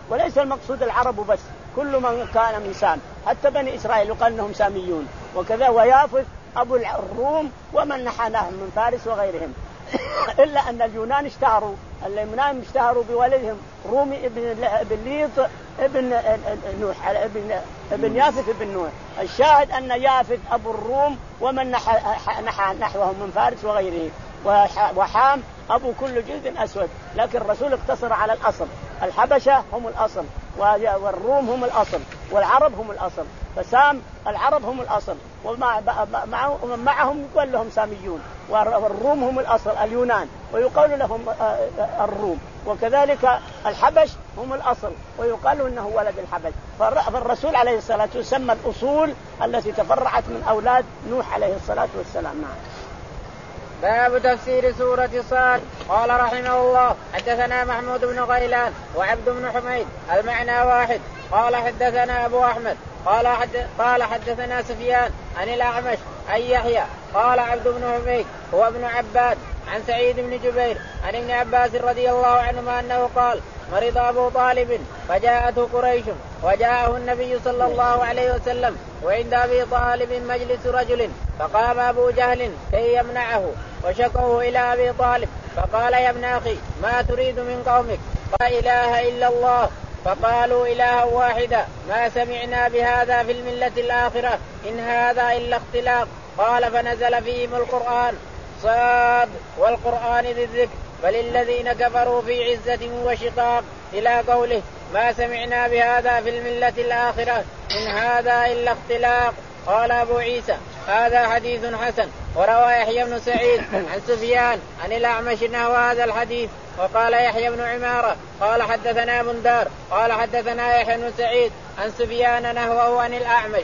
وليس المقصود العرب بس، كل من كان من سام، حتى بني إسرائيل يقال أنهم ساميون. وكذا ويافث أبو الروم ومن نحناهم من فارس وغيرهم. إلا أن اليونان اشتهروا، اليونان اشتهروا بولدهم رومي ابن ابن ليط ابن نوح ابن ابن يافث ابن نوح. الشاهد أن يافث أبو الروم ومن نحى نحوهم من فارس وغيره، وحام أبو كل جلد أسود. لكن الرسول اقتصر على الأصل، الحبشة هم الأصل والروم هم الأصل والعرب هم الأصل، فسام العرب هم الأصل ومن معهم يقول لهم ساميون، والروم هم الأصل اليونان ويقال لهم الروم، وكذلك الحبش هم الأصل ويقال إنه ولد الحبش. فالرسول عليه الصلاة والسلام سمى الأصول التي تفرعت من أولاد نوح عليه الصلاة والسلام. نعم. باب تفسير سورة صاد. قال رحمه الله حدثنا محمود بن غيلان وعبد بن حميد المعنى واحد. قال حدثنا أبو أحمد قال, حد قال حدثنا سفيان عن الأعمش عن يحيى قال عبد بن حميد هو ابن عباد عن سعيد بن جبير عن ابن عباس رضي الله عنهما أنه قال مرض أبو طالب فجاءته قريش وجاءه النبي صلى الله عليه وسلم وعند أبي طالب مجلس رجل، فقام أبو جهل كي يمنعه وشكوه إلى أبي طالب فقال يا ابن أخي ما تريد من قومك؟ قال إله إلا الله. فقالوا إلها واحدا ما سمعنا بهذا في الملة الآخرة إن هذا إلا اختلاق. قال فنزل فيهم القرآن صاد والقرآن ذي الذكر بل الذين كفروا في عزة وشقاق إلى قوله ما سمعنا بهذا في الملة الآخرة إن هذا إلا اختلاق. قال أبو عيسى هذا حديث حسن. وروى يحيى بن سعيد عن سفيان عن الأعمش نحو هذا الحديث. وقال يحيى بن عمارة قال حدثنا بندار قال حدثنا يحيى بن سعيد عن سفيان نحوه عن الأعمش.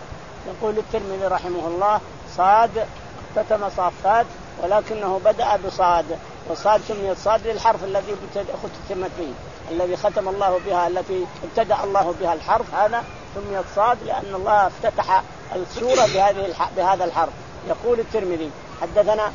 يقول الترمذي رحمه الله صاد اختتم صافات ولكنه بدأ بصاد، وصاد سميت صاد للحرف الذي ختمت به، الذي ختم الله بها، التي ابتدأ الله بها الحرف، هذا سميت صاد لأن الله افتتح السورة بهذه بهذا الحرف. يقول الترمذي حدثنا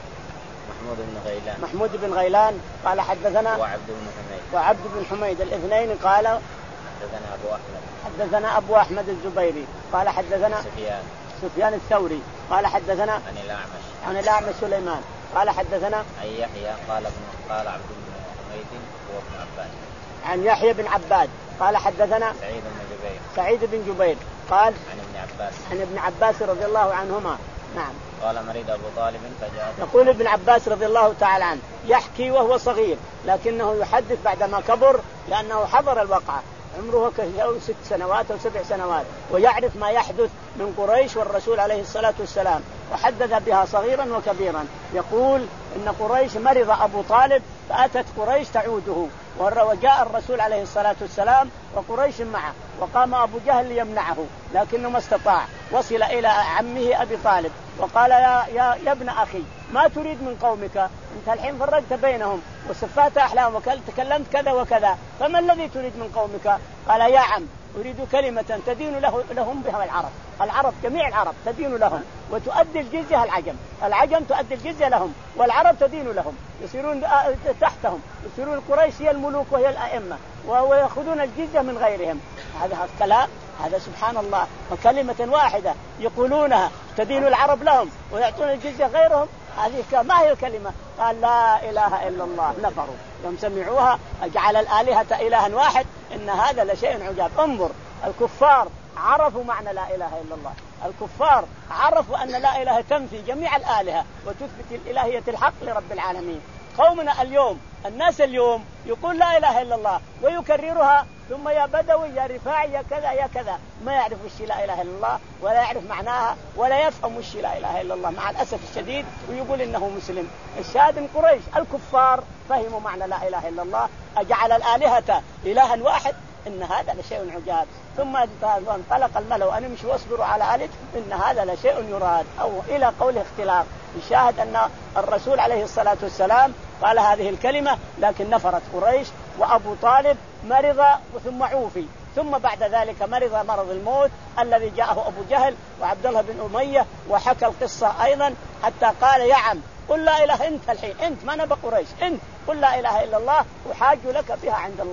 محمود بن غيلان محمود بن غيلان قال حدثنا وعبد بن حميد وعبد بن حميد الاثنين قال حدثنا أبو أحمد حدثنا أبو أحمد الزبيري قال حدثنا سفيان سفيان الثوري قال حدثنا عن الأعمش عن الأعمش سليمان قال حدثنا عن يحيى قال ابن قال عبد بن حميد هو ابن عباد عن يحيى بن عباد قال حدثنا سعيد بن جبير سعيد بن جبير قال عن ابن عباس عن ابن عباس رضي الله عنهما. نعم. قال مريض أبو طالب فجاء. يقول ابن عباس رضي الله تعالى عنه يحكي وهو صغير لكنه يحدث بعدما كبر لأنه حضر الواقعة، عمره ست سنوات أو سبع سنوات ويعرف ما يحدث من قريش والرسول عليه الصلاة والسلام وحدث بها صغيرا وكبيرا. يقول إن قريش مرض أبو طالب فأتت قريش تعوده وجاء الرسول عليه الصلاة والسلام وقريش معه وقام أبو جهل ليمنعه لكنه ما استطاع، وصل إلى عمه أبي طالب وقال يا, يا, يا ابن أخي ما تريد من قومك؟ أنت الحين فرقت بينهم وسفات أحلام وتكلمت كذا وكذا، فما الذي تريد من قومك؟ قال يا عم أريد كلمة تدين له لهم بها العرب، العرب جميع العرب تدين لهم وتؤدي الجزية العجم، العجم تؤدي الجزية لهم والعرب تدين لهم، يصيرون تحتهم، يصيرون قريش هي الملوك وهي الأئمة ويأخذون الجزية من غيرهم. هذا الكلام هذا سبحان الله، وكلمة واحدة يقولونها تدين العرب لهم ويعطون الجزية غيرهم، هذه ما هي الكلمة؟ قال لا إله إلا الله. نفروا يوم سمعوها أجعل الآلهة إلها واحد إن هذا لشيء عجاب. انظر الكفار عرفوا معنى لا إله إلا الله، الكفار عرفوا أن لا إله تنفي جميع الآلهة وتثبت الإلهية الحق لرب العالمين. قومنا اليوم الناس اليوم يقول لا إله إلا الله ويكررها ثم يا بدوي يا رفاعي يا كذا يا كذا، ما يعرف وش لا إله إلا الله ولا يعرف معناها ولا يفهم وش لا إله إلا الله مع الأسف الشديد، ويقول إنه مسلم. الشاهد من قريش الكفار فهموا معنى لا إله إلا الله، أجعل الآلهة إلها واحد إن هذا لشيء عجاب. ثم انطلق الملأ أن يمشوا واصبروا على آلهتهم إن هذا لشيء يراد، أو إلى قوله اختلاف. الشاهد أن الرسول عليه الصلاة والسلام قال هذه الكلمة لكن نفرت قريش، وأبو طالب مرض ثم عوفي، ثم بعد ذلك مرض مرض الموت الذي جاءه أبو جهل وعبد الله بن أمية، وحكى القصة أيضا حتى قال يا عم قل لا إله، أنت الحين أنت ما نبى قريش، أنت قل لا إله إلا الله وحاج لك بها عند الله.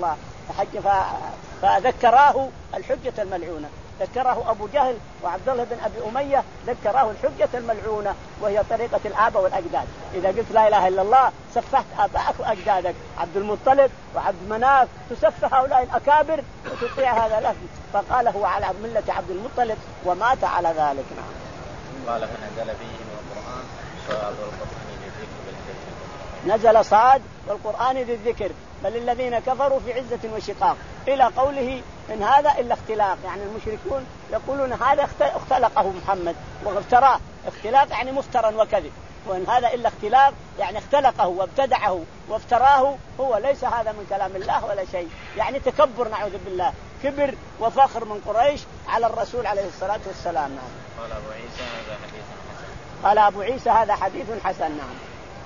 فذكراه الحجة الملعونة، ذكره أبو جهل وعبد الله بن أبي أمية، ذكراه الحجة الملعونة وهي طريقة الآباء والأجداد. إذا قلت لا إله إلا الله سفهت آبائك وأجدادك، عبد المطلب وعبد مناف تسفه هؤلاء الأكابر وتطيع هذا الأهل. فقال هو على ملة عبد المطلب ومات على ذلك. قال فنزل فيه من القرآن صاد والقرآن للذكر بالحجة. نزل صاد والقرآن للذكر بل الذين كفروا في عزة وشقاق إلى قوله إن هذا إلا اختلاق. يعني المشركون يقولون هذا اختلقه محمد وافتراه، اختلاق يعني مفترا وكذب، وإن هذا إلا اختلاق يعني اختلقه وابتدعه وافتراه، هو ليس هذا من كلام الله ولا شيء. يعني تكبر نعوذ بالله، كبر وفخر من قريش على الرسول عليه الصلاة والسلام. قال أبو عيسى هذا حديث حسن. قال أبو عيسى هذا حديث حسن. نعم.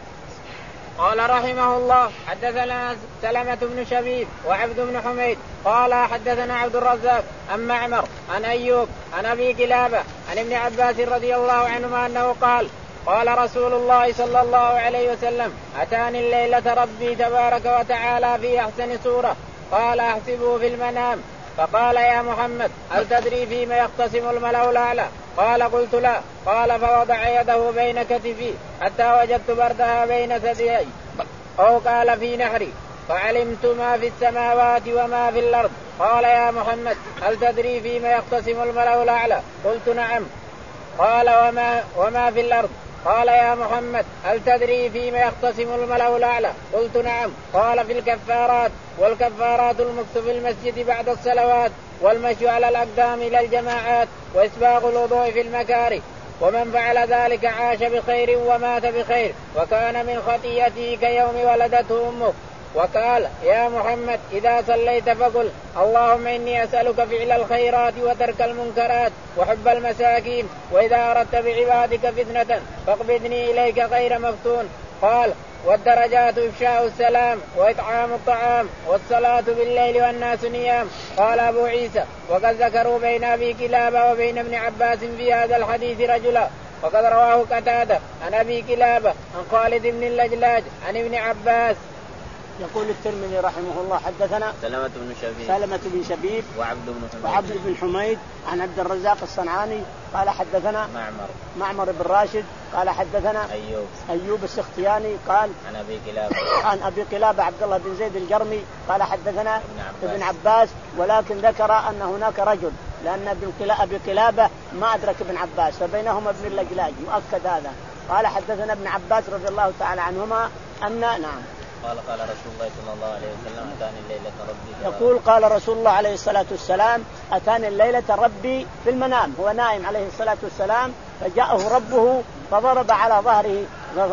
قال رحمه الله حدثنا سلمة بن شبيب وعبد بن حميد قال حدثنا عبد الرزاق عن معمر عن أيوب عن أبي كلابة عن ابن عباس رضي الله عنهما أنه قال قال رسول الله صلى الله عليه وسلم أتاني الليلة ربي تبارك وتعالى في أحسن صورة قال أحسبه في المنام فقال يا محمد هل تدري فيما يختصم الملأ الأعلى؟ قال قلت لا. قال فوضع يده بين كتفي حتى وجدت بردها بين ثديي أو قال في نحري فعلمت ما في السماوات وما في الأرض. قال يا محمد هل تدري فيما يختصم الملأ الأعلى؟ قلت نعم. قال وما, وما في الأرض؟ قال يا محمد هل تدري فيما يختصم الملأ الأعلى؟ قلت نعم. قال في الكفارات، والكفارات المكث في المسجد بعد الصلوات والمشي على الأقدام إلى الجماعات وإسباغ الوضوء في المكاره، ومن فعل ذلك عاش بخير ومات بخير وكان من خطيئته كيوم ولدته أمه. وقال يا محمد إذا صليت فقل اللهم إني أسألك فعل الخيرات وترك المنكرات وحب المساكين وإذا أردت بعبادك فتنة فاقبضني إليك غير مفتون. قال والدرجات إفشاء السلام وإطعام الطعام والصلاة بالليل والناس نيام. قال أبو عيسى وقد ذكروا بين أبي كلابة وبين ابن عباس في هذا الحديث رجلا، وقد رواه قتادة عن أبي كلابة عن خالد بن اللجلاج عن ابن عباس. يقول الترمذي رحمه الله حدثنا سلمة بن شبيب سلمة بن شبيب وعبد بن حميد وعبد بن حميد عن عبد الرزاق الصنعاني قال حدثنا معمر معمر بن راشد قال حدثنا أيوب أيوب السختياني قال عن أبي كلابة عن أبي كلابة عبد الله بن زيد الجرمي قال حدثنا ابن عباس, ابن عباس ولكن ذكر أن هناك رجل لأن أبي كلابة ما أدرك ابن عباس فبينهما ابن اللجلاج مؤكد هذا. قال حدثنا ابن عباس رضي الله تعالى عنهما أن نعم قال قال رسول الله صلى الله عليه وسلم أتاني الليلة ربي يقول قال رسول الله عليه الصلاة والسلام أتاني الليلة ربي في المنام، هو نائم عليه الصلاة والسلام فجاءه ربه فضرب على ظهره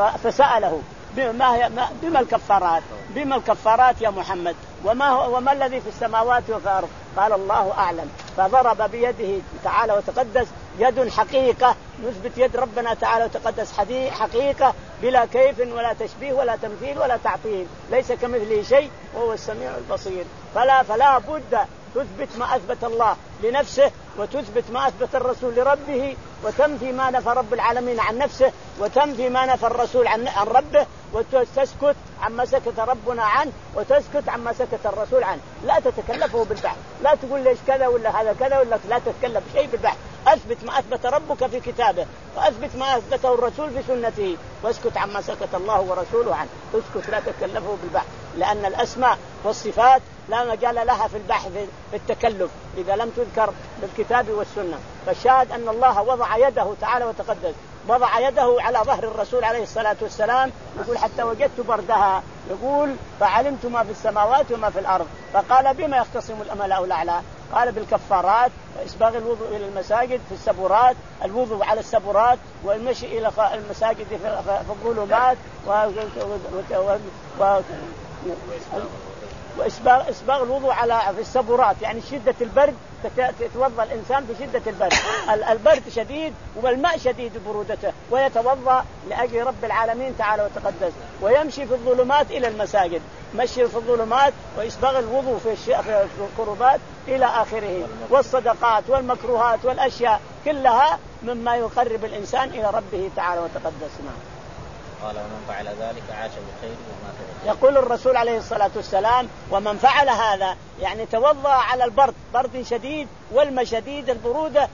فسأله بما, بما الكفارات بما الكفارات يا محمد وما, هو وما الذي في السماوات وفي الأرض؟ قال الله أعلم. فضرب بيده تعالى وتقدس يد حقيقة نثبت يد ربنا تعالى وتقدس حقيقة بلا كيف ولا تشبيه ولا تمثيل ولا تعطيل، ليس كمثله شيء وهو السميع البصير. فلا فلا بد تثبت ما أثبت الله لنفسه وتثبت ما أثبت الرسول لربه وتنفي ما نفى رب العالمين عن نفسه وتنفي ما نفى الرسول عن عن ربه وتسكت عما سكت ربنا عنه وتسكت عما سكت الرسول عنه. لا تتكلفه بالبحث، لا تقول ليش كذا ولا هذا كذا ولا لا تتكلف شيء بالبحث. أثبت ما أثبت ربك في كتابه وأثبت ما أثبته الرسول في سنته واسكت عما سكت الله ورسوله عنه. اسكت لا تتكلفه بالبحث، لأن الأسماء والصفات لا مجال لها في البحث في التكلف إذا لم تذكر بالكتاب والسنة. فالشاهد أن الله وضع يده تعالى وتقدس وضع يده على ظهر الرسول عليه الصلاة والسلام يقول حتى وجدت بردها، يقول فعلمت ما في السماوات وما في الأرض. فقال بما يختصم الملأ الأعلى؟ قال بالكفارات وإسباغ الوضوء إلى المساجد في السبورات، الوضوء على السبورات والمشي إلى المساجد في الظلمات و وإسباغ إسباغ الوضوء على في السبورات يعني شدة البرد يتوضأ الإنسان بشدة البرد، البرد شديد والماء شديد برودته ويتوضأ لأجل رب العالمين تعالى وتقدس ويمشي في الظلمات إلى المساجد، مشي في الظلمات وإسباغ الوضوء في في القربات إلى آخره، والصدقات والمكروهات والأشياء كلها مما يقرب الإنسان إلى ربه تعالى وتقدس. قال ومن فعل ذلك عاش بخير ومات بخير. يقول الرسول عليه الصلاة والسلام ومن فعل هذا يعني توضأ على البرد برد شديد والماء شديد البرودة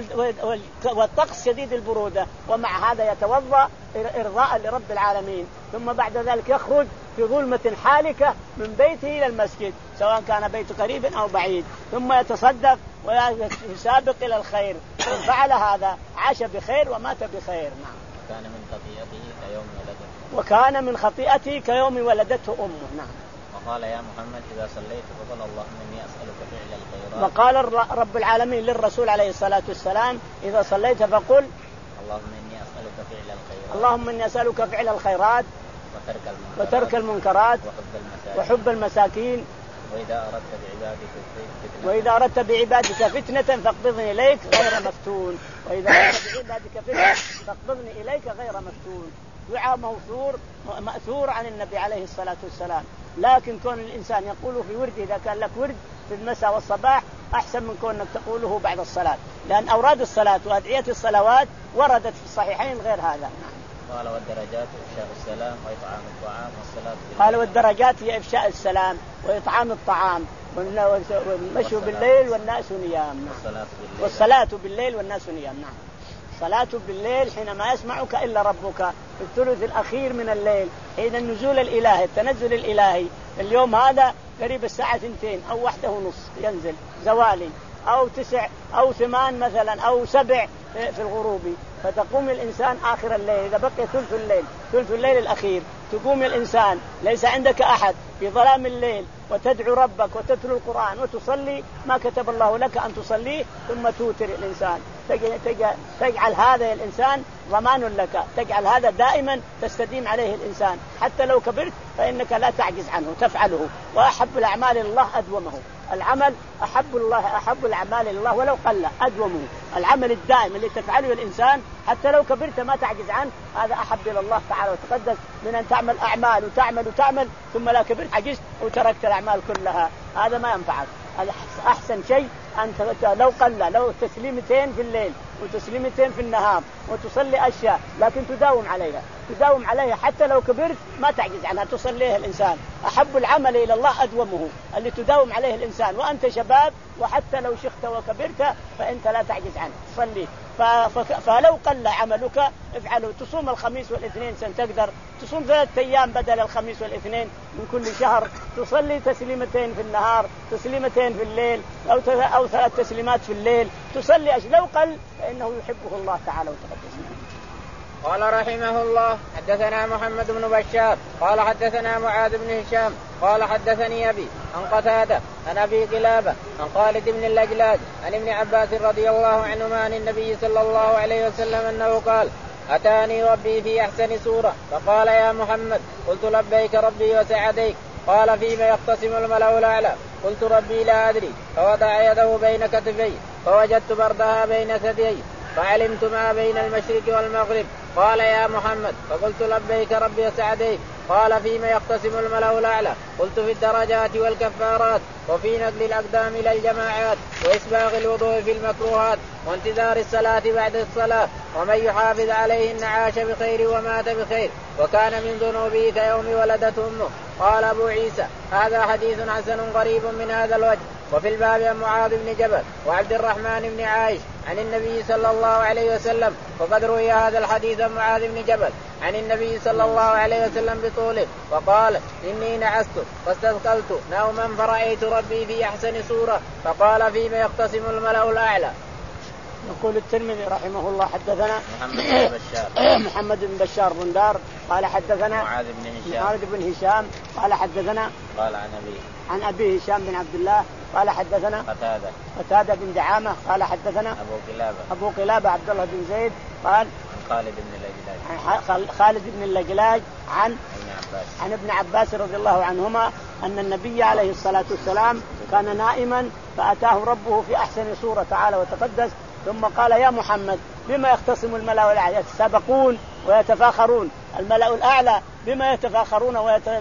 والطقس شديد البرودة ومع هذا يتوضأ إرضاء لرب العالمين ثم بعد ذلك يخرج في ظلمة حالكة من بيته إلى المسجد سواء كان بيته قريب أو بعيد ثم يتصدق ويسابق إلى الخير. من فعل هذا عاش بخير ومات بخير. نعم. كان من خطيئته كيوم ولدته. وكان من خطيئته كيوم ولدته أمه. نعم. وقال يا محمد إذا صليت فقل اللهم إني أسألك فعل الخيرات. وقال رب العالمين للرسول عليه الصلاة والسلام إذا صليت فقل اللهم إني أسألك فعل الخيرات. اللهم إني أسألك فعل الخيرات وترك المنكرات, وترك المنكرات وحب المساكين, وحب المساكين وإذا أردت بعبادك فتنة وإذا أردت بعبادك فتنة فاقبضني إليك غير مفتون. وإذا أردت بعبادك فتنة فاقبضني إليك غير مفتون. دعاء موثور مأثور عن النبي عليه الصلاة والسلام. لكن كون الإنسان يقوله في ورد إذا كان لك ورد في المساء والصباح أحسن من كونك تقوله بعد الصلاة لأن أوراد الصلاة وأدعية الصلوات وردت في الصحيحين غير هذا. قال والدرجات إفشاء السلام وإطعام الطعام والصلاة بالليل. قال والدرجات هي إفشاء السلام وإطعام الطعام والمشي بالليل والناس نيام. نعم. والصلاة بالليل والناس نيام. نعم. صلاة بالليل حينما يسمعك إلا ربك في الثلث الأخير من الليل حين النزول الإلهي التنزل الإلهي. اليوم هذا قريب الساعة اثنتين أو واحدة ونصف ينزل زوالي أو تسع أو ثمان مثلا أو سبع في الغروب فتقوم الإنسان آخر الليل إذا بقي ثلث الليل ثلث الليل الأخير تقوم الإنسان ليس عندك أحد في ظلام الليل وتدعو ربك وتتلو القرآن وتصلي ما كتب الله لك أن تصليه ثم توتر الإنسان تجعل هذا الإنسان ضمان لك تجعل هذا دائما تستديم عليه الإنسان حتى لو كبرت فإنك لا تعجز عنه تفعله. وأحب الأعمال الله أدومه. العمل أحب الله أحب الأعمال الله ولو قل أدومه. العمل الدائم اللي تفعله الإنسان حتى لو كبرت ما تعجز عنه هذا أحب إلى الله تعالى وتقدس من أن تعمل أعمال وتعمل وتعمل ثم لا كبرت عجزت وتركت الأعمال كلها. هذا ما ينفعك. أحسن شيء أن لو قل لو تسليمتين في الليل وتسليمتين في النهار وتصلي أشياء لكن تداوم عليها تداوم عليها حتى لو كبرت ما تعجز عنها تصليها الإنسان. أحب العمل إلى الله أدومه اللي تداوم عليه الإنسان وأنت شباب وحتى لو شخت وكبرت فأنت لا تعجز عنه تصلي. فلو قل عملك افعله. تصوم الخميس والاثنين سنتقدر تصوم ثلاثة أيام بدل الخميس والاثنين من كل شهر. تصلي تسليمتين في النهار تسليمتين في الليل أو أو ثلاث تسليمات في الليل تصلي أش لو قل فإنه يحبه الله تعالى وتقدس. قال رحمه الله حدثنا محمد بن بشار قال حدثنا معاذ بن هشام قال حدثني أبي عن قتادة عن أبي قلابة عن خالد بن اللجلاج عن ابن عباس رضي الله عنهما عن النبي صلى الله عليه وسلم أنه قال أتاني ربي في أحسن سورة فقال يا محمد قلت لبيك ربي وسعديك قال فيما يختصم الملأ الأعلى قلت ربي لا أدري فوضع يده بين كتفي فوجدت بردها بين ثديي فعلمت ما بين المشرق والمغرب. قال يا محمد فقلت لبيك ربي وسعديك قال فيما يقتسم الملأ الأعلى قلت في الدرجات والكفارات وفي نقل الأقدام إلى الجماعات وإسباغ الوضوء في المكروهات وانتظار الصلاة بعد الصلاة ومن يحافظ عليهن عاش بخير ومات بخير وكان من ذنوبه كيوم ولدته أمه. قال أبو عيسى هذا حديث حسن غريب من هذا الوجه. وفي الباب عن معاذ بن جبل وعبد الرحمن بن عائش عن النبي صلى الله عليه وسلم وقد روي هذا الحديث عن معاذ بن جبل عن النبي صلى الله عليه وسلم بطوله وقال إني نعست فاستثقلت نوما فرأيت ربي في أحسن صورة فقال فيما يقتسم الملأ الأعلى. يقول الترمذي رحمه الله حدثنا محمد بن بشار محمد بن بشار بن دار قال حدثنا معاذ بن هشام معاذ بن هشام قال حدثنا قال عن أبيه عن أبيه هشام بن عبد الله قال حدثنا قتادة قتادة بن دعامة قال حدثنا أبو قلابة أبو قلابة عبد الله بن زيد قال عن خالد بن اللجلاج خالد بن اللجلاج عن ابن عباس عن ابن عباس رضي الله عنهما أن النبي عليه الصلاة والسلام كان نائما فأتاه ربه في أحسن صورة تعالى وتقدس ثم قال يا محمد بما يختصم الملأ الأعلى يتسابقون ويتفاخرون الملأ الأعلى بما يتفاخرون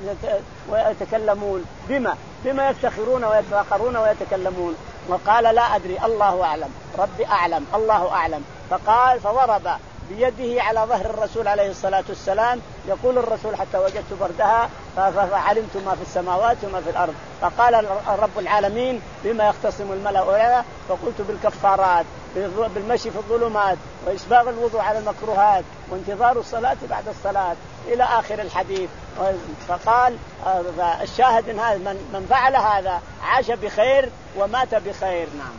ويتكلمون بما بما يفتخرون ويتفاخرون ويتكلمون. وقال لا أدري الله أعلم ربي أعلم الله أعلم. فقال فضرب بيده على ظهر الرسول عليه الصلاة والسلام. يقول الرسول حتى وجدت بردها فعلمت ما في السماوات وما في الأرض. فقال رب العالمين بما يختصم الملأ، فقلت بالكفارات، بالمشي في الظلمات، وإسباغ الوضوء على المكروهات، وانتظار الصلاة بعد الصلاة إلى آخر الحديث. فقال الشاهد إن هذا من فعل هذا عاش بخير ومات بخير. نعم.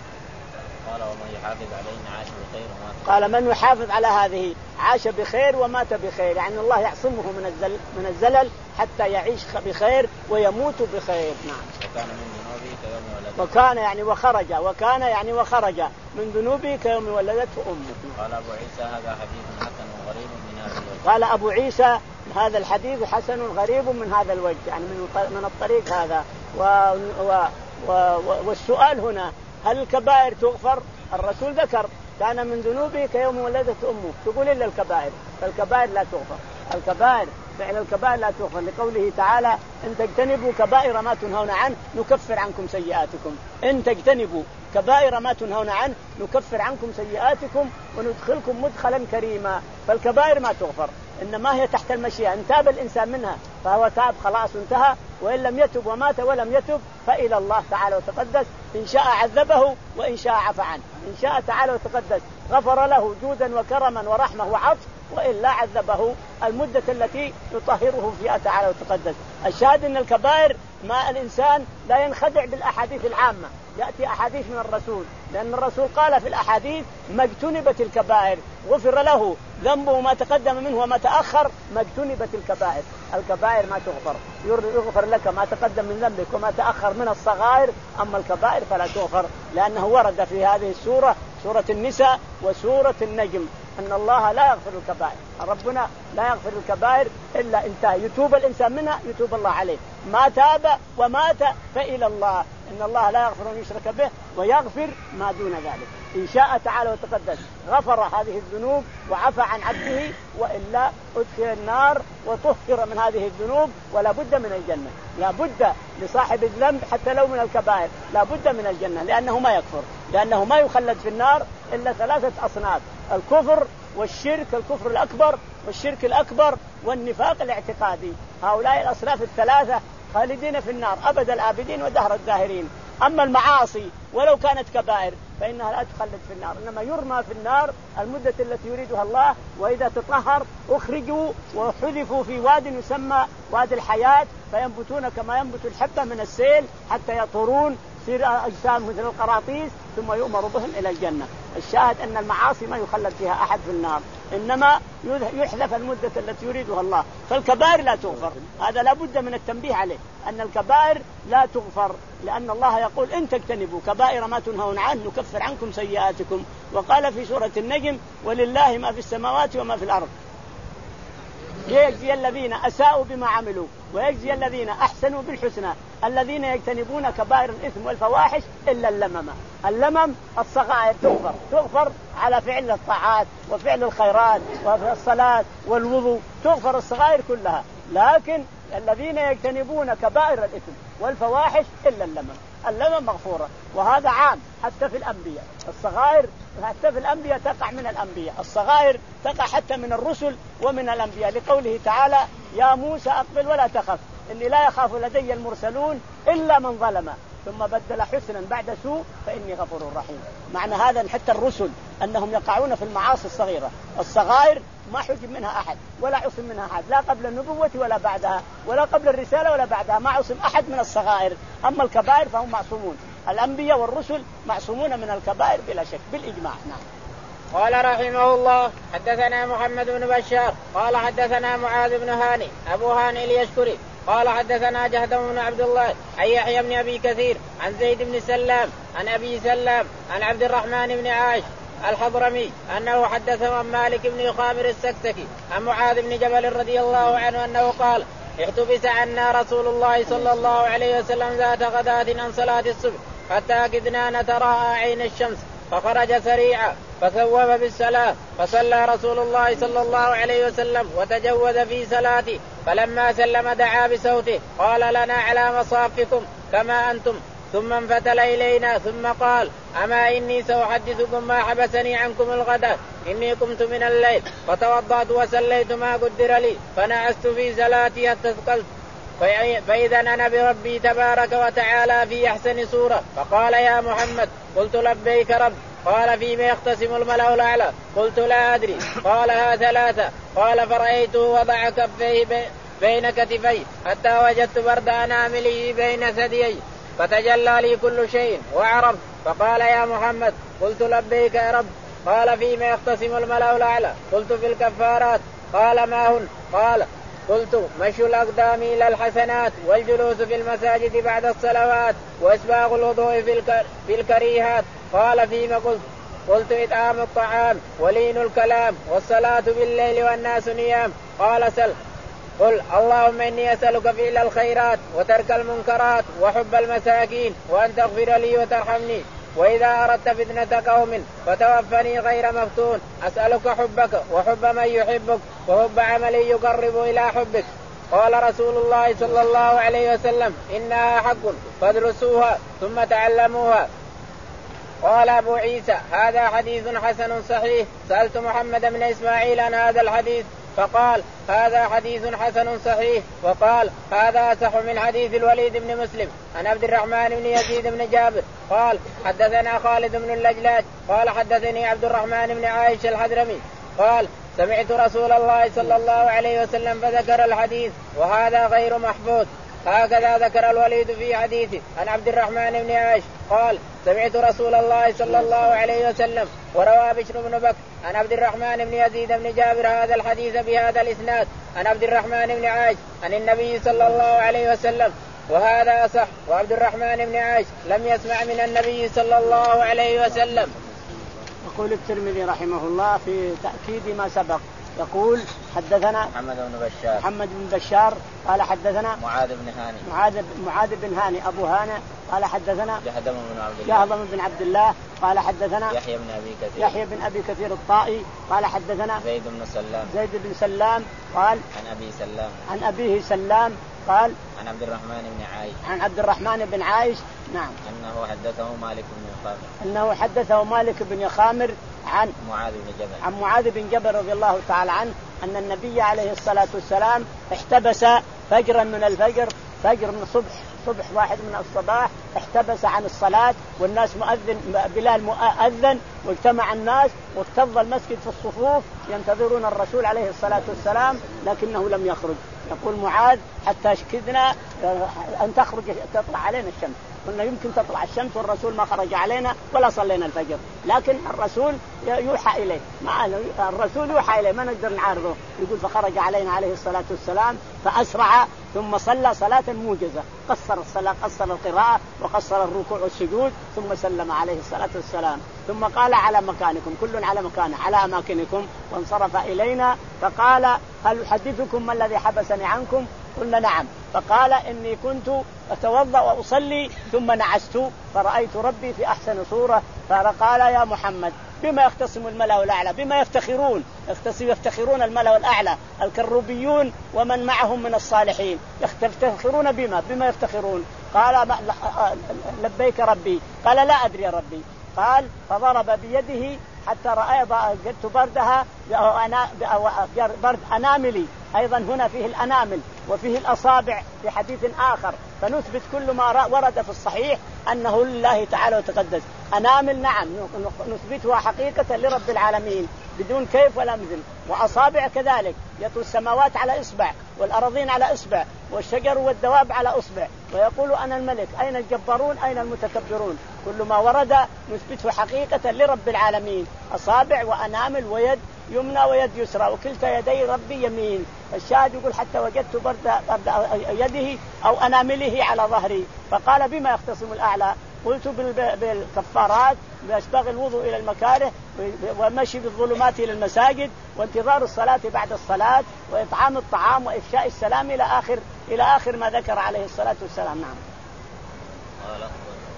قال ومن يحافظ علينا عاش بخير ومات. قال من يحافظ على هذه عاش بخير ومات بخير، يعني الله يعصمه من الزلل من الزلل حتى يعيش بخير ويموت بخير. نعم. وكان من ذنوبه كيوم ولدته. وكان يعني وخرج وكان يعني وخرج من ذنوبه كيوم ولدته أمه. قال أبو عيسى هذا حديث حسن غريب من هذا الوجه. قال أبو عيسى هذا الحديث حسن غريب من هذا الوجه، يعني من من الطريق هذا. و و و والسؤال هنا هل الكبائر تغفر؟ الرسول ذكر كان من ذنوبه كيوم ولدته أمه، تقول إلا الكبائر، فالكبائر لا تغفر. الكبائر فعل الكبائر لا تغفر، لقوله تعالى إن تجتنبوا كبائر ما تنهون عنه نكفر عنكم سيئاتكم. إن تجتنبوا كبائر ما تنهون عنه نكفر عنكم سيئاتكم وندخلكم مدخلا كريما. فالكبائر ما تغفر، إنما هي تحت المشيئة. إن تاب الإنسان منها فهو تاب خلاص انتهى، وإن لم يتب ومات ولم يتب فإلى الله تعالى وتقدس إن شاء عذبه وإن شاء عفى عنه. إن شاء تعالى وتقدس غفر له جودا وكرما ورحمة وعطف، وإلا عذبه المدة التي يطهره فيها تعالى وتقدس. الشاهد أن الكبائر ما الإنسان لا ينخدع بالأحاديث العامة، يأتي أحاديث من الرسول، لأن الرسول قال في الأحاديث ما اجتنبت الكبائر غفر له ذنبه ما تقدم منه وما تأخر. ما اجتنبت الكبائر، الكبائر ما تغفر، يغفر لك ما تقدم من ذنبك وما تأخر من الصغائر، أما الكبائر فلا تغفر، لأنه ورد في هذه السورة سورة النساء وسورة النجم أن الله لا يغفر الكبائر. ربنا لا يغفر الكبائر إلا انتهى، يتوب الإنسان منها يتوب الله عليه، ما تاب ومات فإلى الله. إن الله لا يغفر أن يشرك به ويغفر ما دون ذلك. إن شاء تعالى وتقدس غفر هذه الذنوب وعفى عن عبده، وإلا أدخل النار وطهر من هذه الذنوب، ولا بد من الجنة. لا بد لصاحب الذنب حتى لو من الكبائر لا بد من الجنة، لأنه ما يكفر، لأنه ما يخلد في النار إلا ثلاثة أصناف: الكفر والشرك، الكفر الأكبر والشرك الأكبر والنفاق الاعتقادي. هؤلاء الأصناف الثلاثة خالدين في النار أبد الآبدين ودهر الداهرين. أما المعاصي ولو كانت كبائر فإنها لا تخلد في النار، إنما يرمى في النار المدة التي يريدها الله، وإذا تطهر أخرجوا وحذفوا في واد يسمى واد الحياة، فينبتون كما ينبت الحبة من السيل حتى يطهرون تصير أجسام مثل القراطيس، ثم يؤمر بهم إلى الجنة. الشاهد أن المعاصي ما يخلد فيها أحد في النار، إنما يحذف المدة التي يريدها الله. فالكبائر لا تغفر، هذا لا بد من التنبيه عليه أن الكبائر لا تغفر، لأن الله يقول إن تجتنبوا كبائر ما تنهون عنه نكفر عنكم سيئاتكم. وقال في سورة النجم ولله ما في السماوات وما في الأرض ليجزي الذين أساءوا بما عملوا ويجزي الذين أحسنوا بالحسنى الذين يجتنبون كبائر الإثم والفواحش إلا اللمم. اللمم الصغائر تغفر، تغفر على فعل الطاعات وفعل الخيرات وفي الصلاة والوضوء، تغفر الصغائر كلها، لكن الذين يجتنبون كبائر الإثم والفواحش إلا اللمم. اللمم مغفورة، وهذا عام حتى في الأنبياء. الصغائر حتى في الأنبياء تقع من الأنبياء، الصغائر تقع حتى من الرسل ومن الأنبياء، لقوله تعالى يا موسى أقبل ولا تخف إني لا يخاف لدي المرسلون إلا من ظلم ثم بدل حسنا بعد سوء فإني غفور رحيم. معنى هذا حتى الرسل أنهم يقعون في المعاصي الصغيرة. الصغائر ما حجب منها أحد ولا عصم منها أحد، لا قبل النبوة ولا بعدها، ولا قبل الرسالة ولا بعدها، ما عصم أحد من الصغائر. أما الكبائر فهم معصومون، الأنبياء والرسل معصومون من الكبائر بلا شك بالإجماع. نعم. قال رحمه الله حدثنا محمد بن بشار قال حدثنا معاذ بن هاني أبو هاني اليشكري قال حدثنا جهدم بن عبد الله عن يحيى بن أبي كثير عن زيد بن سلام عن أبي سلام عن عبد الرحمن بن عاش الحضرمي أنه حدثه عن مالك بن خامر السكسكي عن معاذ بن جبل رضي الله عنه أنه قال احتبس عنا رسول الله صلى الله عليه وسلم ذات غداة عن صلاة الصبح حتى كدنا نتراءى عين الشمس فخرج سريعا فثوب بالصلاة فصلى رسول الله صلى الله عليه وسلم وتجوز في صلاته، فلما سلم دعا بصوته قال لنا على مصافكم كما أنتم ثم انفتل إلينا ثم قال أما إني سأحدثكم ما حبسني عنكم الغداء إني قمت من الليل فتوضأت وصليت ما قدر لي فنعست في صلاتي استثقلت فإذا أنا بربي تبارك وتعالى في أحسن صورة فقال يا محمد قلت لبيك رب قال فيما يختصم الملأ الأعلى قلت لا أدري قالها ثلاثة قال فرأيته وضع كفيه بين كتفيه حتى وجدت برد أنامله بين ثدييه فتجلى لي كل شيء وعرفت فقال يا محمد قلت لبيك يا رب قال فيما يختصم الملأ الأعلى قلت في الكفارات قال ما هن قال قلت مشي الأقدام إلى الحسنات والجلوس في المساجد بعد الصلوات وإسباغ الوضوء في الكريهات قال فيما قلت قلت إطعام الطعام ولين الكلام والصلاة بالليل والناس نيام قال سل قل اللهم إني أسألك فعل الخيرات وترك المنكرات وحب المساكين وأن تغفر لي وترحمني وإذا أردت فتنة قوم فتوفني غير مفتون أسألك حبك وحب من يحبك وحب عمل يقرب إلى حبك. قال رسول الله صلى الله عليه وسلم إنها حق فادرسوها ثم تعلموها. قال أبو عيسى هذا حديث حسن صحيح. سألت محمد بن إسماعيل عن هذا الحديث فقال هذا حديث حسن صحيح وقال هذا أصح من حديث الوليد بن مسلم عن عبد الرحمن بن يزيد بن جابر قال حدثنا خالد بن اللجلاج قال حدثني عبد الرحمن بن عائشة الحضرمي قال سمعت رسول الله صلى الله عليه وسلم فذكر الحديث وهذا غير محفوظ. هكذا ذكر الوليد في حديثه عن عبد الرحمن بن عائشة قال سمعت رسول الله صلى الله عليه وسلم. وروى بشر بن بكر عن عبد الرحمن بن يزيد بن جابر هذا الحديث بهذا الإسناد عن عبد الرحمن بن عائشة عن النبي صلى الله عليه وسلم وهذا صح. وعبد الرحمن بن عائشة لم يسمع من النبي صلى الله عليه وسلم. يقول الترمذي رحمه الله في تأكيد ما سبق يقول حدثنا محمد بن بشار محمد بن بشار قال حدثنا معاذ بن هاني معاذ معاذ بن هاني أبو هاني قال حدثنا جهضم بن عبد الله جهضم بن عبد الله قال حدثنا يحيى بن أبي كثير يحيى بن أبي كثير الطائي قال حدثنا زيد بن سلام زيد بن سلام قال عن أبي سلام عن أبيه سلام قال عن عبد الرحمن بن عايش عن عبد الرحمن بن عايش نعم أنه حدثه مالك بن يخامر أنه حدثه مالك بن يخامر عن معاذ بن جبل عن معاذ بن جبل رضي الله تعالى عنه أن النبي عليه الصلاة والسلام احتبس فجرا من الفجر فجر من الصبح صبح واحد من الصباح احتبس عن الصلاة والناس مؤذن بلال مؤذن واجتمع الناس واكتظ المسجد في الصفوف ينتظرون الرسول عليه الصلاة والسلام لكنه لم يخرج. يقول معاذ حتى شكدنا أن تخرج تطلع علينا الشمس قلنا يمكن تطلع الشمس والرسول ما خرج علينا ولا صلينا الفجر لكن الرسول يوحى إليه معنا الرسول يوحى إليه ما نقدر نعارضه. يقول فخرج علينا عليه الصلاة والسلام فأسرع ثم صلى صلاة موجزة قصر الصلاة قصر القراءة وقصر الركوع والسجود ثم سلم عليه الصلاة والسلام ثم قال على مكانكم كل على مكانه على أماكنكم وانصرف إلينا فقال هل أحدثكم ما الذي حبسني عنكم قلنا نعم. فقال إني كنت أتوضأ وأصلي ثم نعست فرأيت ربي في أحسن صورة فقال يا محمد بما يختصم الملأ الأعلى بما يفتخرون يفتخرون الملأ الأعلى الكروبيون ومن معهم من الصالحين يفتخرون بما بما يفتخرون قال لبيك ربي قال لا أدري يا ربي قال فضرب بيده حتى رأيت جدت بردها برد أناملي أيضا هنا فيه الأنامل وفيه الأصابع في حديث آخر فنثبت كل ما ورد في الصحيح أنه لله تعالى وتقدس. أنامل نعم نثبتها حقيقة لرب العالمين بدون كيف ولا مثل. وأصابع كذلك يطوي السماوات على إصبع والأراضين على إصبع والشجر والدواب على إصبع ويقول أنا الملك أين الجبارون أين المتكبرون. كل ما ورد نثبته حقيقة لرب العالمين أصابع وأنامل ويد يمنى ويد يسرى وكلتا يدي ربي يمين. الشاهد يقول حتى وجدت برد يده أو أنامله على ظهري. فقال بما يختصم الأعلى قلت بالكفارات بأسباغ الوضوء إلى المكاره ومشي بالظلمات إلى المساجد وانتظار الصلاة بعد الصلاة وإطعام الطعام وإفشاء السلام إلى آخر إلى آخر ما ذكر عليه الصلاة والسلام. نعم.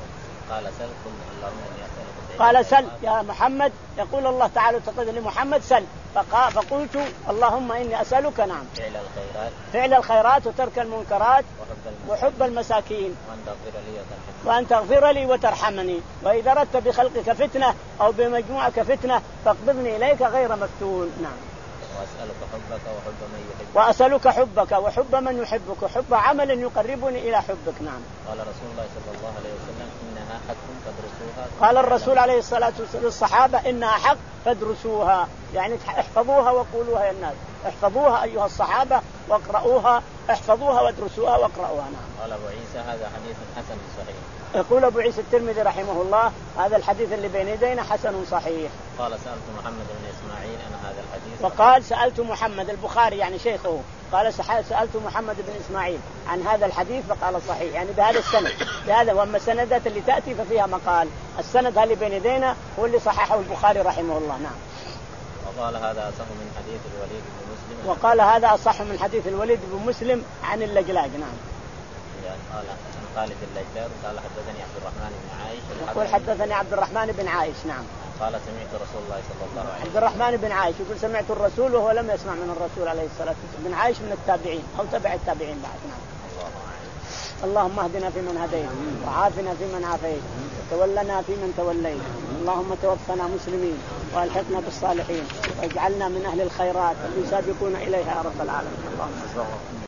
قال سل قل اللهم إني أسألك. قال سل يا محمد، يقول الله تعالى تقدم لمحمد سل، فقلت اللهم إني أسألك نعم فعل الخيرات فعل الخيرات وترك المنكرات وحب المساكين وأن تغفر لي وترحمني وأن تغفر لي وترحمني، وإذا أردت بخلقك فتنة أو بمجموعك فتنة فاقبضني إليك غير مفتون. نعم. وأسألك حبك وحب من يحبك وأسألك حبك وحب من يحبك وحب عمل يقربني إلى حبك. نعم. قال رسول الله صلى الله عليه وسلم إنها حق فادرسوها. قال الرسول عليه الصلاة والسلام للصحابة إنها حق فادرسوها، يعني احفظوها وقولوها يا الناس، احفظوها أيها الصحابة واقرؤوها، احفظوها وادرسوها واقرؤوها. نعم. قال أبو عيسى هذا حديث حسن صحيح. يقول أبو عيسى الترمذي رحمه الله هذا الحديث اللي بين يدينا حسن صحيح. قال سألت محمد بن إسماعيل عن هذا الحديث. وقال سألت محمد البخاري يعني شيخه، قال سألت محمد بن إسماعيل عن هذا الحديث فقال صحيح، يعني بهذا السند بهذا. وأما السندات اللي تأتي ففيها مقال، السند اللي بين يدينا هو اللي صححه البخاري رحمه الله. نعم. وقال هذا أصح من حديث الوليد بن مسلم. وقال هذا أصح من حديث الوليد بن مسلم عن اللجلاج. نعم. قال خالد اللجلاج قال حدثني عبد الرحمن بن عايش. يقول حدثني عبد الرحمن بن عايش. نعم. قال سمعت رسول الله صلى الله عليه وسلم. عبد الرحمن بن عايش يقول سمعت الرسول وهو لم يسمع من الرسول عليه الصلاة والسلام. بن عايش من التابعين أو تبع التابعين بعد. نعم. اللهم اهدنا فيمن هديت وعافنا فيمن عافيت وتولنا فيمن توليت، اللهم توفنا مسلمين والحقنا بالصالحين واجعلنا من أهل الخيرات اللي يسابقون إليها يا رب العالمين. اللهم